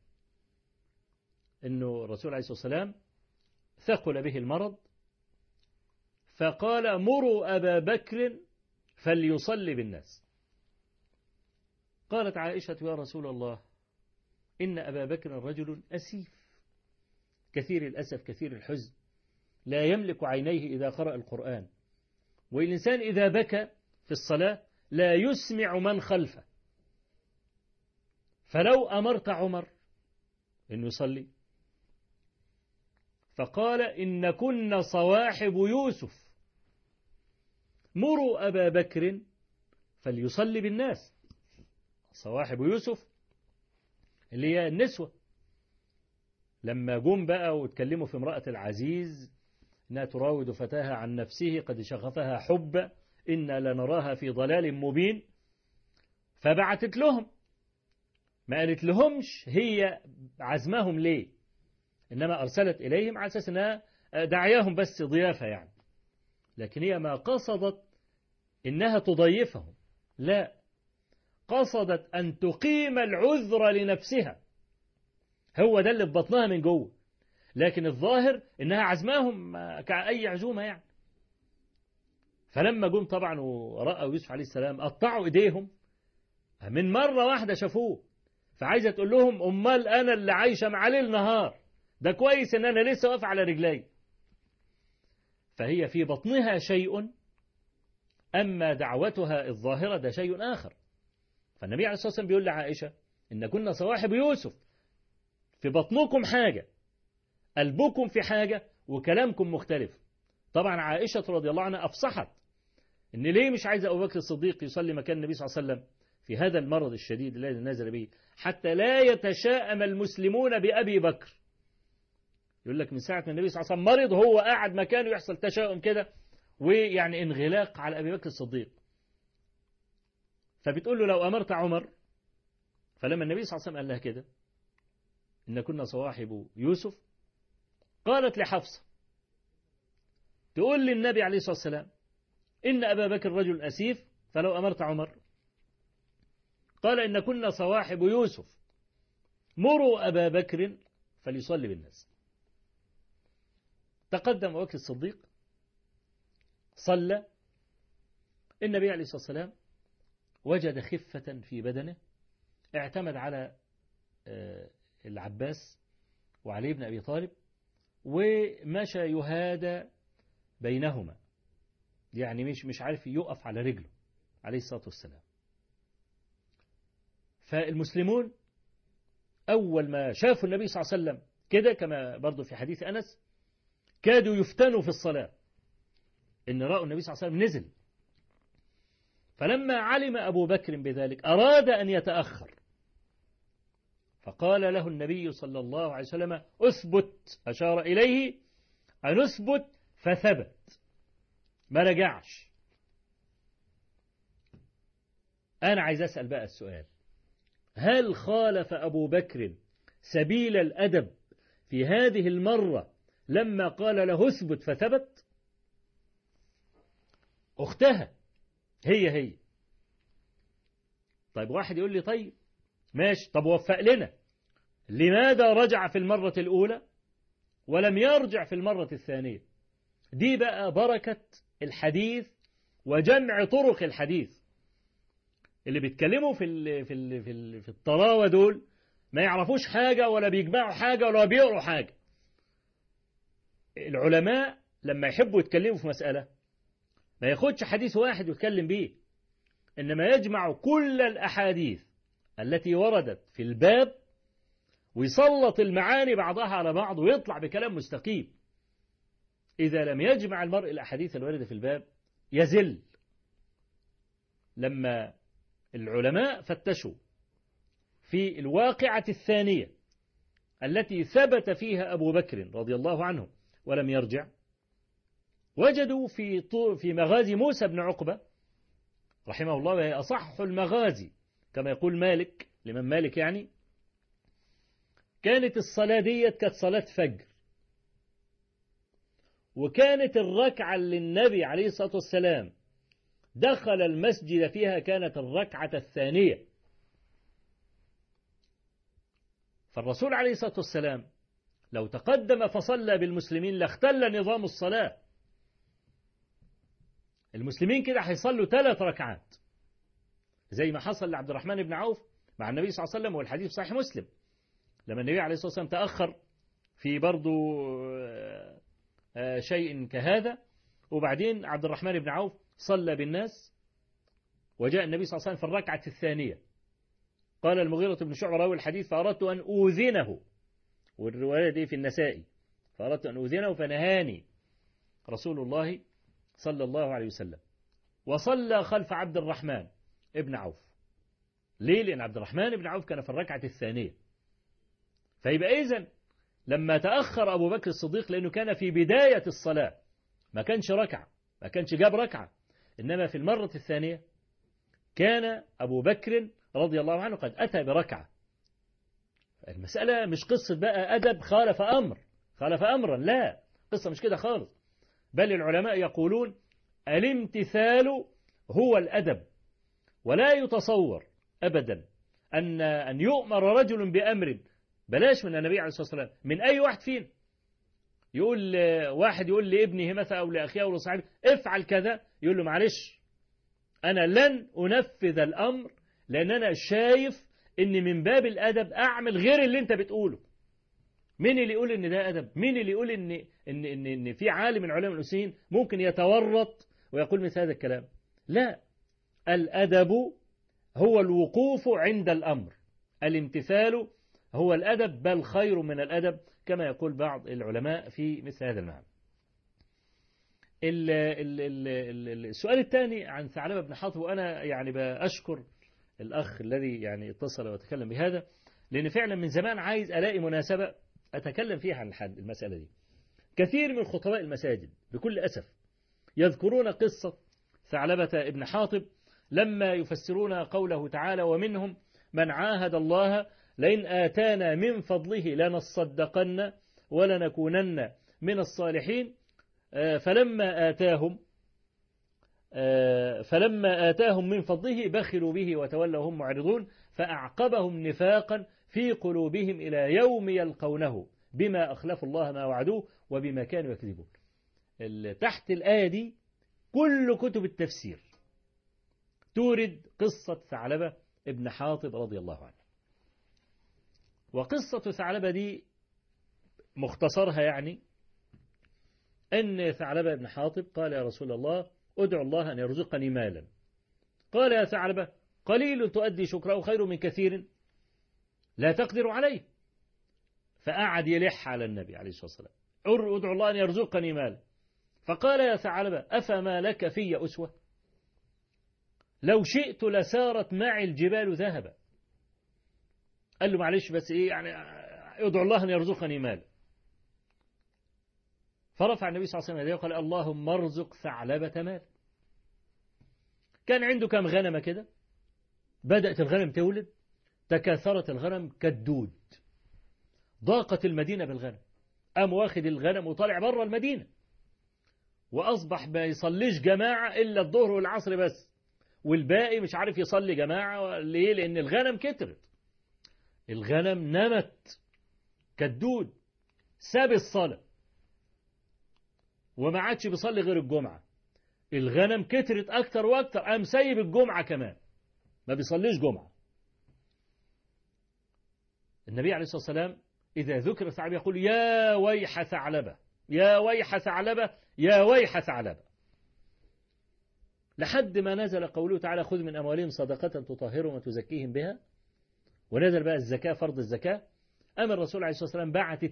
[SPEAKER 2] إنه الرسول عليه الصلاة والسلام ثقل به المرض، فقال مروا أبا بكر فليصلي بالناس. قالت عائشة يا رسول الله إن أبا بكر رجل أسيف كثير الأسف كثير الحزن، لا يملك عينيه إذا قرأ القرآن، والإنسان إذا بكى في الصلاة لا يسمع من خلفه، فلو أمرت عمر أن يصلي. فقال إن كن صواحب يوسف، مروا أبا بكر فليصلي بالناس. صواحب يوسف اللي هي النسوة، لما جم بقى واتكلموا في امرأة العزيز إنها تراود فتاها عن نفسه قد شغفها حب إنا لنراها في ضلال مبين، فبعتت لهم، ما قالت لهمش هي عزمهم ليه، إنما أرسلت إليهم على أساس أنها دعياهم بس ضيافة يعني، لكن هي ما قصدت إنها تضيفهم، لا، قصدت أن تقيم العذر لنفسها، هو ده اللي في بطنها من جوه، لكن الظاهر إنها عزماهم كأي عزومة يعني. فلما جم طبعا ورأوا يوسف عليه السلام قطعوا إيديهم من مرة واحدة شافوه، فعايزة تقول لهم أمال أنا اللي عايشة مع ليل نهار، ده كويس إن أنا لسه واقف على رجلي. فهي في بطنها شيء، أما دعوتها الظاهرة ده شيء آخر. فالنبي عليه الصلاة والسلام بيقول لعائشة إن كنا صواحب يوسف، في بطنكم حاجة، قلبكم في حاجة، وكلامكم مختلف. طبعا عائشة رضي الله عنها أفصحت إن ليه مش عايزة أبو بكر الصديق يصلي مكان النبي صلى الله عليه وسلم في هذا المرض الشديد الذي نزل به، حتى لا يتشاءم المسلمون بأبي بكر. يقول لك من ساعة ما النبي صلى الله عليه وسلم مرض هو قاعد مكانه يحصل تشاؤم كده، ويعني انغلاق على أبي بكر الصديق. فبتقول له لو أمرت عمر، فلما النبي صلى الله عليه وسلم قال لها كده إن كنا صواحب يوسف، قالت لحفصة تقول للنبي عليه الصلاة والسلام إن أبا بكر رجل أسيف، فلو أمرت عمر. قال إن كنا صواحب يوسف، مروا أبا بكر فليصلي بالناس. تقدم أبو بكر الصديق صلى، النبي عليه الصلاة والسلام وجد خفة في بدنه، اعتمد على العباس وعلي بن أبي طالب، ومشى يهادى بينهما، يعني مش عارف يقف على رجله عليه الصلاة والسلام. فالمسلمون أول ما شافوا النبي صلى الله عليه وسلم كده، كما برضو في حديث أنس، كادوا يفتنوا في الصلاة، إن رأوا النبي صلى الله عليه وسلم نزل. فلما علم أبو بكر بذلك أراد أن يتأخر، فقال له النبي صلى الله عليه وسلم أثبت، أشار إليه أن أثبت، فثبت ما رجعش. أنا عايز أسأل بقى السؤال، هل خالف أبو بكر سبيل الأدب في هذه المرة لما قال له اثبت فثبت؟ أختها هي. طيب واحد يقول لي طيب ماشي، طب وفق لنا، لماذا رجع في المرة الأولى ولم يرجع في المرة الثانية؟ دي بقى بركة الحديث وجمع طرق الحديث. اللي بيتكلموا في الطراوة دول ما يعرفوش حاجة، ولا بيجمعوا حاجة، ولا بيقروا حاجة. العلماء لما يحبوا يتكلموا في مسألة ما ياخدش حديث واحد ويتكلم بيه، إنما يجمع كل الأحاديث التي وردت في الباب ويسلط المعاني بعضها على بعض ويطلع بكلام مستقيم. إذا لم يجمع المرء الأحاديث الواردة في الباب يزل. لما العلماء فتشوا في الواقعة الثانية التي ثبت فيها أبو بكر رضي الله عنه ولم يرجع، وجدوا في مغازي موسى بن عقبة رحمه الله، وهي أصح المغازي كما يقول مالك، الإمام مالك يعني، كانت الصلاة ديت كانت صلاة فجر، وكانت الركعة اللي النبي عليه الصلاة والسلام دخل المسجد فيها كانت الركعة الثانية. فالرسول عليه الصلاة والسلام لو تقدم فصلى بالمسلمين لاختل نظام الصلاة. المسلمين كده هيصلوا 3 ركعات زي ما حصل لعبد الرحمن بن عوف مع النبي صلى الله عليه وسلم، والحديث صحيح مسلم، لما النبي عليه الصلاة والسلام تأخر في برضو شيء كهذا، وبعدين عبد الرحمن بن عوف صلى بالناس، وجاء النبي صلى الله عليه وسلم في الركعة الثانية. قال المغيرة بن شعبة راوي الحديث فأردت أن أوذنه، والرواية دي في النسائي، فأردت أن أوذنه فنهاني رسول الله صلى الله عليه وسلم، وصلى خلف عبد الرحمن ابن عوف. ليه؟ لأن عبد الرحمن بن عوف كان في الركعة الثانية. فيبقى إذن لما تأخر أبو بكر الصديق لأنه كان في بداية الصلاة، ما كانش ركعة، ما كانش جاب ركعة، إنما في المرة الثانية كان أبو بكر رضي الله عنه قد أتى بركعة. المسألة مش قصة بقى أدب خالف أمرا، لا، قصة مش كده خالص، بل العلماء يقولون الامتثال هو الأدب، ولا يتصور أبدا أن يؤمر رجل بأمر، بلاش من النبي عليه الصلاة والسلام، من أي واحد فينا، يقول واحد يقول لابنه مثلا أو لأخيه أو لصاحبه افعل كذا، يقول له معلش أنا لن أنفذ الأمر لأن أنا شايف إن من باب الأدب أعمل غير اللي أنت بتقوله. مين اللي يقول إن ده أدب؟ مين اللي يقول إن في عالم من علماء المسلمين ممكن يتورط ويقول مثل هذا الكلام؟ لا، الأدب هو الوقوف عند الأمر، الامتثال هو الأدب، بل خير من الأدب كما يقول بعض العلماء في مثل هذا المعنى. السؤال الثاني عن ثعلبة بن حاطب، وأنا يعني بأشكر الأخ الذي يعني اتصل وتكلم بهذا، لأن فعلا من زمان عايز ألاقي مناسبة أتكلم فيها عن المسألة دي. كثير من خطباء المساجد بكل أسف يذكرون قصة ثعلبة ابن حاطب لما يفسرون قوله تعالى: ومنهم من عاهد الله لئن آتانا من فضله لنصدقن ولنكونن من الصالحين، فلما آتاهم من فضله بخلوا به وتولوا هم معرضون فأعقبهم نفاقا في قلوبهم إلى يوم يلقونه بما أخلفوا الله ما وعدوه وبما كانوا يكذبون. تحت الآية دي كل كتب التفسير تورد قصة ثعلبة ابن حاطب رضي الله عنه. وقصة ثعلبة دي مختصرها يعني أن ثعلبة ابن حاطب قال: يا رسول الله أدعو الله أن يرزقني مالا. قال: يا ثعلبة قليل تؤدي شكره خير من كثير لا تقدر عليه. فقعد يلح على النبي عليه الصلاة والسلام: أدعو الله أن يرزقني مالا. فقال: يا ثعلبة أفما لك في أسوة؟ لو شئت لسارت معي الجبال ذهبا. قال له: معلش بس إيه يعني، ادعو الله أن يرزقني مالا. فرفع النبي صلى الله عليه وسلم يديه وقال: اللهم ارزق ثعلبة مال. كان عنده كم غنمة كده، بدأت الغنم تولد، تكاثرت الغنم كالدود، ضاقت المدينة بالغنم، قام واخد الغنم وطالع بره المدينة، وأصبح ما يصليش جماعة إلا الظهر والعصر بس، والباقي مش عارف يصلي جماعة. ليه؟ لأن الغنم كترت، الغنم نمت كالدود، ساب الصلاة وما عادش بيصلي غير الجمعة. الغنم كترت أكتر وأكتر، قام سايب الجمعة كمان، ما بيصليش جمعة. النبي عليه الصلاة والسلام إذا ذكر ثعلبة يقول: يا ويح ثعلبة، يا ويح ثعلبة، يا ويح ثعلبة، لحد ما نزل قوله تعالى: خذ من أموالهم صدقة تطهرهم وتزكيهم بها. ونزل بقى الزكاة، فرض الزكاة. أما الرسول عليه الصلاة والسلام بعت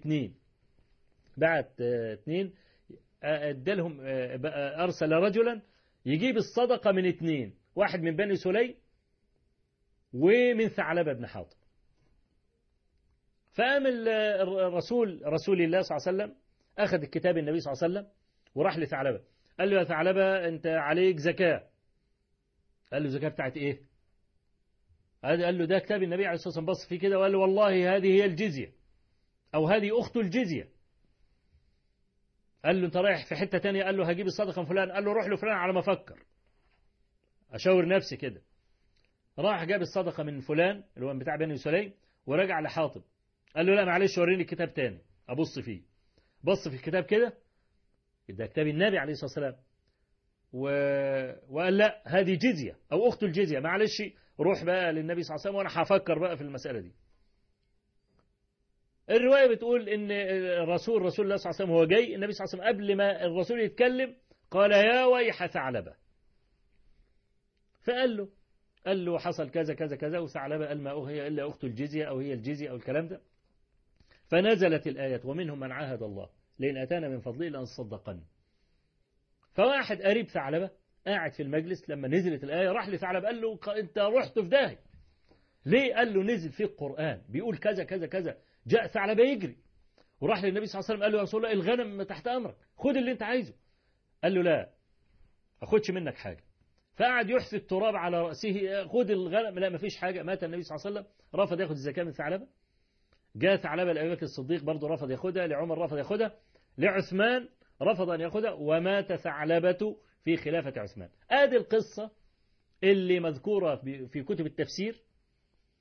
[SPEAKER 2] اثنين ادالهم، أرسل رجلا يجيب الصدقة من اثنين، واحد من بني سليم ومن ثعلبة بن حاطب. فقام رسول الله صلى الله عليه وسلم أخذ الكتاب النبي صلى الله عليه وسلم وراح لثعلبة، قال له: يا ثعلبة أنت عليك زكاة. قال له: زكاة بتاعت إيه؟ قال له: ده كتاب النبي عليه الصلاة والسلام. بص فيه كده وقال له: والله هذه هي الجزية، أو هذه أخت الجزية. قال له: أنت رايح في حتة تانية؟ قال له: هجيب الصدقة من فلان. قال له: روح له فلان على ما أفكر، أشاور نفسي كده. راح جاب الصدقة من فلان اللي هو بتاع بني سليم ورجع لحاطب، قال له: لا معلش وريني الكتاب تاني أبص فيه. بص في الكتاب كده، ده كتاب النبي عليه الصلاة والسلام، وقال: لا هذه جزية أو أخت الجزية، معلش روح بقى للنبي صلى الله عليه وسلم وأنا هفكر بقى في المسألة دي. الرواية بتقول إن رسول الله صلى الله عليه وسلم هو جاي، النبي صلى الله عليه وسلم قبل ما الرسول يتكلم قال: يا ويح ثعلبة. فقال له حصل كذا كذا كذا، وثعلبة قال: ما هي إلا أخت الجزية أو هي الجزية أو الكلام ده. فنزلت الآية: ومنهم من عاهد الله لئن أتانا من فضله لنصدقن. فواحد قريب ثعلبة قاعد في المجلس لما نزلت الآية راح لثعلبة قال له: أنت رحت في داهية. ليه؟ قال له: نزل في القرآن بيقول كذا كذا كذا. جاء ثعلبة يجري وراح للنبي صلى الله عليه وسلم قال له: يا رسول الله الغنم تحت أمرك، خد اللي أنت عايزه. قال له: لا أخدش منك حاجة. فقعد يحث التراب على رأسه: خد الغنم. لا مفيش حاجة. مات النبي صلى الله عليه وسلم، رفض ياخد الزكاة من ثعلبة. جاء ثعلبة لأبي بكر الصديق برضه رفض ياخدها، لعمر رفض ياخدها، لعثمان رفض أن ياخدها، ومات ثعلبة في خلافة عثمان. آدي القصة اللي مذكورة في كتب التفسير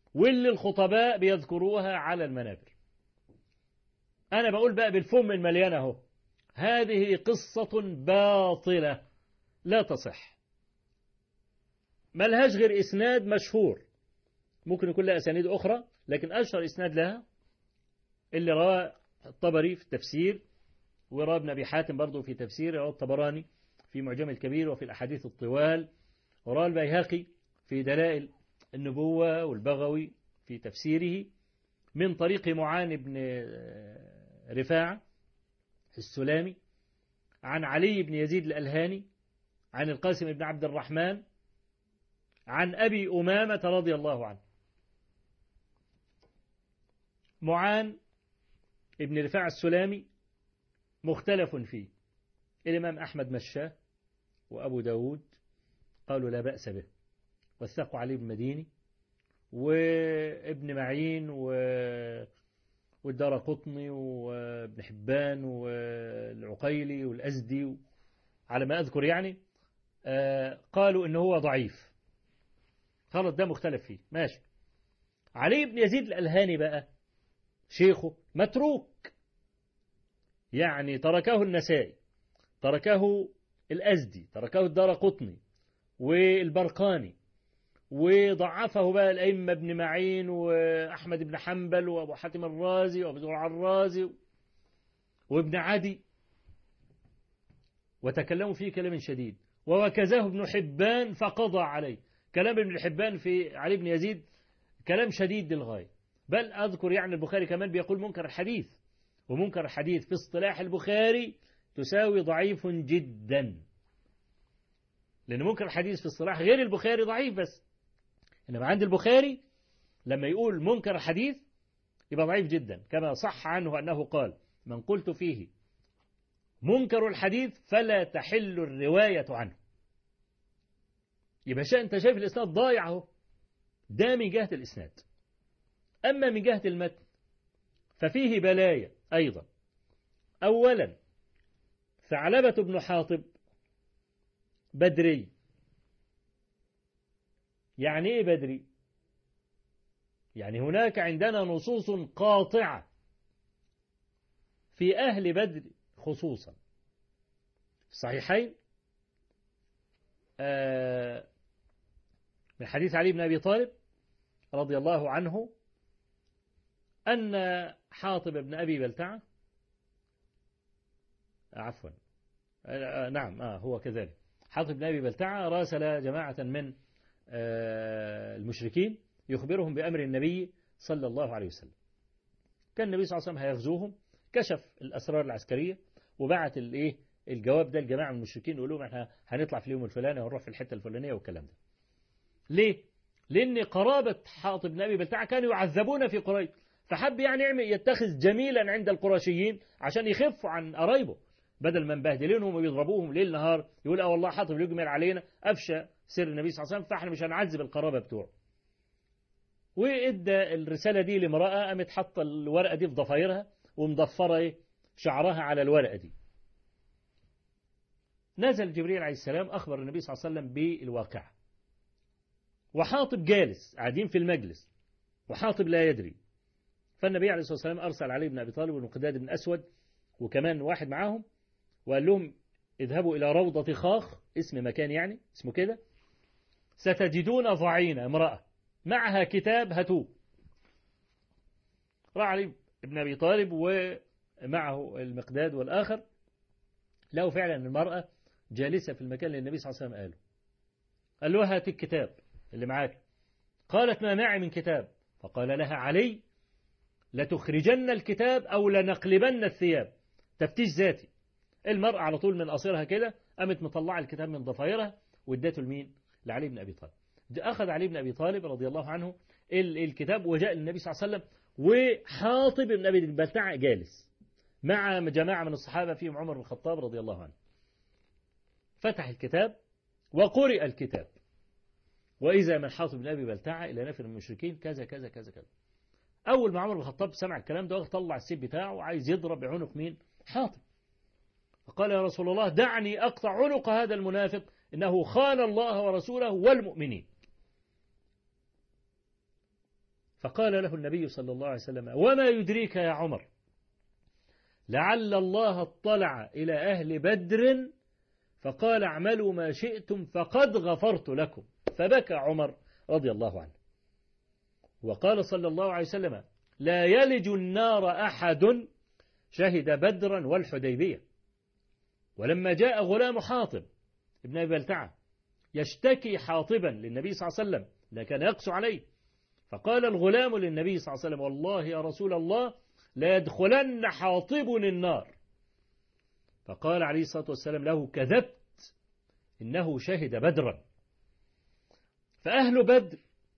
[SPEAKER 2] واللي الخطباء بيذكروها على المنابر. أنا بقول بقى بالفم المليان أهو، هذه قصة باطلة لا تصح، ملهاش غير إسناد مشهور، ممكن يكون لها أسانيد أخرى، لكن أشهر إسناد لها اللي رواه الطبري في التفسير، ورواه ابن أبي حاتم برضه في تفسير، رواه الطبراني في معجم الكبير وفي الأحاديث الطوال، ورواه البيهقي في دلائل النبوة، والبغوي في تفسيره من طريق معان بن رفاعة السلامي عن علي بن يزيد الألهاني عن القاسم بن عبد الرحمن عن أبي أمامة رضي الله عنه. معان ابن رفاعة السلامي مختلف فيه، الإمام أحمد مشاه وأبو داود قالوا لا بأس به، وثقوا علي بن مديني وابن معين والدارقطني وابن حبان والعقيلي والأزدي على ما أذكر يعني، قالوا إنه هو ضعيف، خلاص ده مختلف فيه ماشي. علي بن يزيد الألهاني بقى شيخه متروك، يعني تركه النسائي، تركه الأزدي، تركه الدارقطني والبرقاني، وضعفه بقى الأئمة ابن معين وأحمد بن حنبل وأبو حاتم الرازي وأبو زرع الرازي وابن عدي، وتكلموا فيه كلام شديد، ووكزاه ابن حبان فقضى عليه. كلام ابن حبان في علي بن يزيد كلام شديد للغاية، بل أذكر يعني البخاري كمان بيقول منكر الحديث، ومنكر الحديث في اصطلاح البخاري تساوي ضعيف جدا، لأن منكر الحديث في اصطلاح غير البخاري ضعيف بس، إنما عند البخاري لما يقول منكر الحديث يبقى ضعيف جدا، كما صح عنه أنه قال من قلت فيه منكر الحديث فلا تحل الرواية عنه. يبقى أنت شايف الإسناد ضايع اهو، ده من جهة الإسناد. أما من جهة المتن ففيه بلايا أيضا. أولا ثعلبة بن حاطب بدري. يعني إيه بدري؟ يعني هناك عندنا نصوص قاطعة في أهل بدر خصوصا في الصحيحين من حديث علي بن أبي طالب رضي الله عنه أن حاطب بن أبي بلتعة عفوا نعم هو كذلك، حاطب بن أبي بلتعة راسل جماعة من المشركين يخبرهم بأمر النبي صلى الله عليه وسلم. كان النبي صلى الله عليه وسلم هيغزوهم، كشف الأسرار العسكرية وبعت الجواب ده لجماعة من المشركين يقول لهم احنا هنطلع في اليوم الفلاني وهنروح في الحتة الفلانية والكلام ده. ليه؟ لأن قرابة حاطب بن أبي بلتعة كانوا يعذبون في قريش، فحب يعني يتخذ جميلا عند القرشيين عشان يخفوا عن قرايبه، بدل ما مبهدلينهم ويضربوهم ليل نهار يقول والله حاطب يجمل علينا، أفشى سر النبي صلى الله عليه وسلم، فاحنا مش هنعذب القرابة بتوعه. وإدى الرسالة دي لامرأة قامت حاطة الورقة دي في ضفايرها ومضفرة شعرها على الورقة دي. نزل جبريل عليه السلام أخبر النبي صلى الله عليه وسلم بالواقعة، وحاطب جالس قاعدين في المجلس وحاطب لا يدري. فالنبي عليه الصلاة والسلام أرسل علي بن أبي طالب والمقداد بن أسود وكمان واحد معاهم، وقال لهم اذهبوا إلى روضة خاخ، اسم مكان يعني اسمه كده، ستجدون ضعينة امرأة معها كتاب هاتوه. راح علي بن أبي طالب ومعه المقداد والآخر، لقوا فعلا المرأة جالسة في المكان اللي النبي صلى الله عليه وسلم قال له هات الكتاب اللي معاك. قالت ما معي من كتاب. فقال لها علي لتخرجن الكتاب أو لنقلبن الثياب، تفتيش ذاتي. المرأة على طول من قصيرها كده قامت مطلعة الكتاب من ضفايرها وادته لمين؟ لعلي بن أبي طالب. أخذ علي بن أبي طالب رضي الله عنه الكتاب وجاء للنبي صلى الله عليه وسلم، وحاطب بن أبي بلتعة جالس مع جماعة من الصحابة فيهم عمر بن الخطاب رضي الله عنه. فتح الكتاب وقرئ الكتاب، وإذا من حاطب بن أبي بلتعة إلى نفر المشركين كذا كذا كذا كذا. أول ما عمر بن الخطاب سمع الكلام ده طلع السيف بتاعه وعايز يضرب بعنق مين؟ حاطب. فقال يا رسول الله دعني أقطع عنق هذا المنافق، إنه خان الله ورسوله والمؤمنين. فقال له النبي صلى الله عليه وسلم: وما يدريك يا عمر لعل الله اطلع إلى أهل بدر فقال اعملوا ما شئتم فقد غفرت لكم. فبكى عمر رضي الله عنه. وقال صلى الله عليه وسلم: لا يلج النار أحد شهد بدرا والحديبية. ولما جاء غلام حاطب ابن أبي بلتعة يشتكي حاطبا للنبي صلى الله عليه وسلم لا كان يقسو عليه، فقال الغلام للنبي صلى الله عليه وسلم: والله يا رسول الله لا يدخلن حاطب النار. فقال عليه الصلاة والسلام له: كذبت، إنه شهد بدرا. فأهل بدر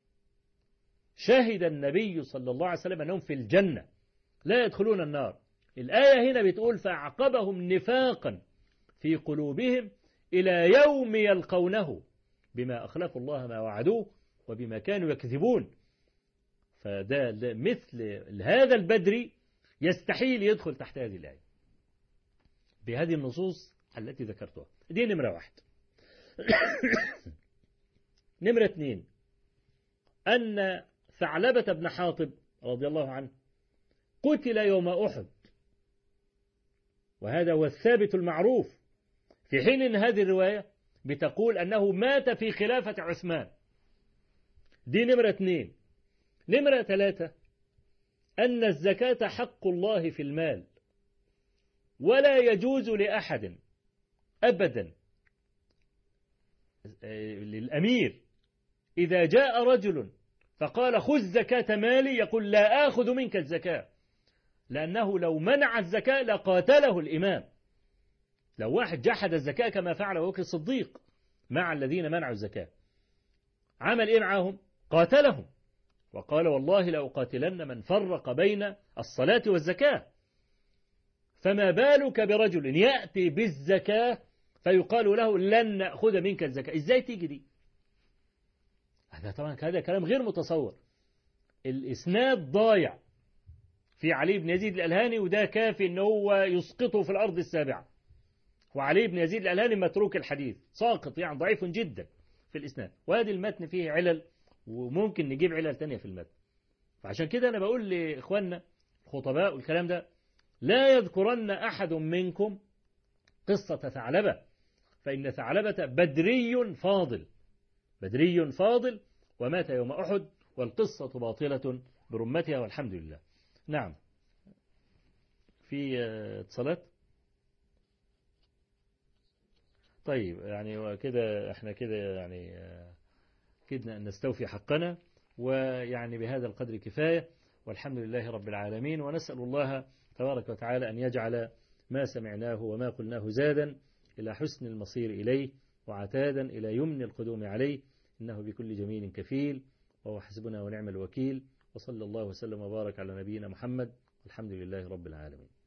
[SPEAKER 2] شهد النبي صلى الله عليه وسلم أنهم في الجنة لا يدخلون النار. الآية هنا بتقول: فأعقبهم نفاقا في قلوبهم إلى يوم يلقونه بما أخلفوا الله ما وعدوه وبما كانوا يكذبون. فده مثل هذا البدري يستحيل يدخل تحت هذه الآية بهذه النصوص التي ذكرتها. دي نمرة واحد. نمرة اثنين، أن ثعلبة بن حاطب رضي الله عنه قتل يوم أحد، وهذا هو الثابت المعروف، في حين أن هذه الرواية بتقول أنه مات في خلافة عثمان. دي نمرة اثنين. نمرة ثلاثة، أن الزكاة حق الله في المال، ولا يجوز لأحد أبدا للأمير إذا جاء رجل فقال خذ زكاة مالي يقول لا آخذ منك الزكاة، لأنه لو منع الزكاة لقاتله الإمام. لو واحد جحد الزكاة كما فعل أبو بكر الصديق مع الذين منعوا الزكاة، عمل إيه معهم؟ قاتلهم وقال والله لأقاتلن من فرق بين الصلاة والزكاة. فما بالك برجل يأتي بالزكاة فيقال له لن نأخذ منك الزكاة؟ إزاي تيجي دي؟ هذا طبعا هذا كلام غير متصور. الإسناد ضايع في علي بن يزيد الألهاني، وده كافي إن هو يسقطه في الأرض السابعة. وعلي بن يزيد الألهاني متروك الحديث، ساقط يعني ضعيف جدا في الإسناد، وهذه المتن فيه علل وممكن نجيب علل تانية في المتن. فعشان كده أنا بقول لإخواننا الخطباء والكلام ده: لا يذكرن أحد منكم قصة ثعلبة، فإن ثعلبة بدري فاضل، بدري فاضل، ومات يوم أحد، والقصة باطلة برمتها والحمد لله. نعم، في اتصالات. طيب يعني كده احنا كده يعني كده نستوفي حقنا، ويعني بهذا القدر كفاية، والحمد لله رب العالمين. ونسأل الله تبارك وتعالى أن يجعل ما سمعناه وما قلناه زادا إلى حسن المصير إليه، وعتادا إلى يمن القدوم عليه، إنه بكل جميل كفيل، وهو حسبنا ونعم الوكيل. وصلى الله وسلم وبارك على نبينا محمد، والحمد لله رب العالمين.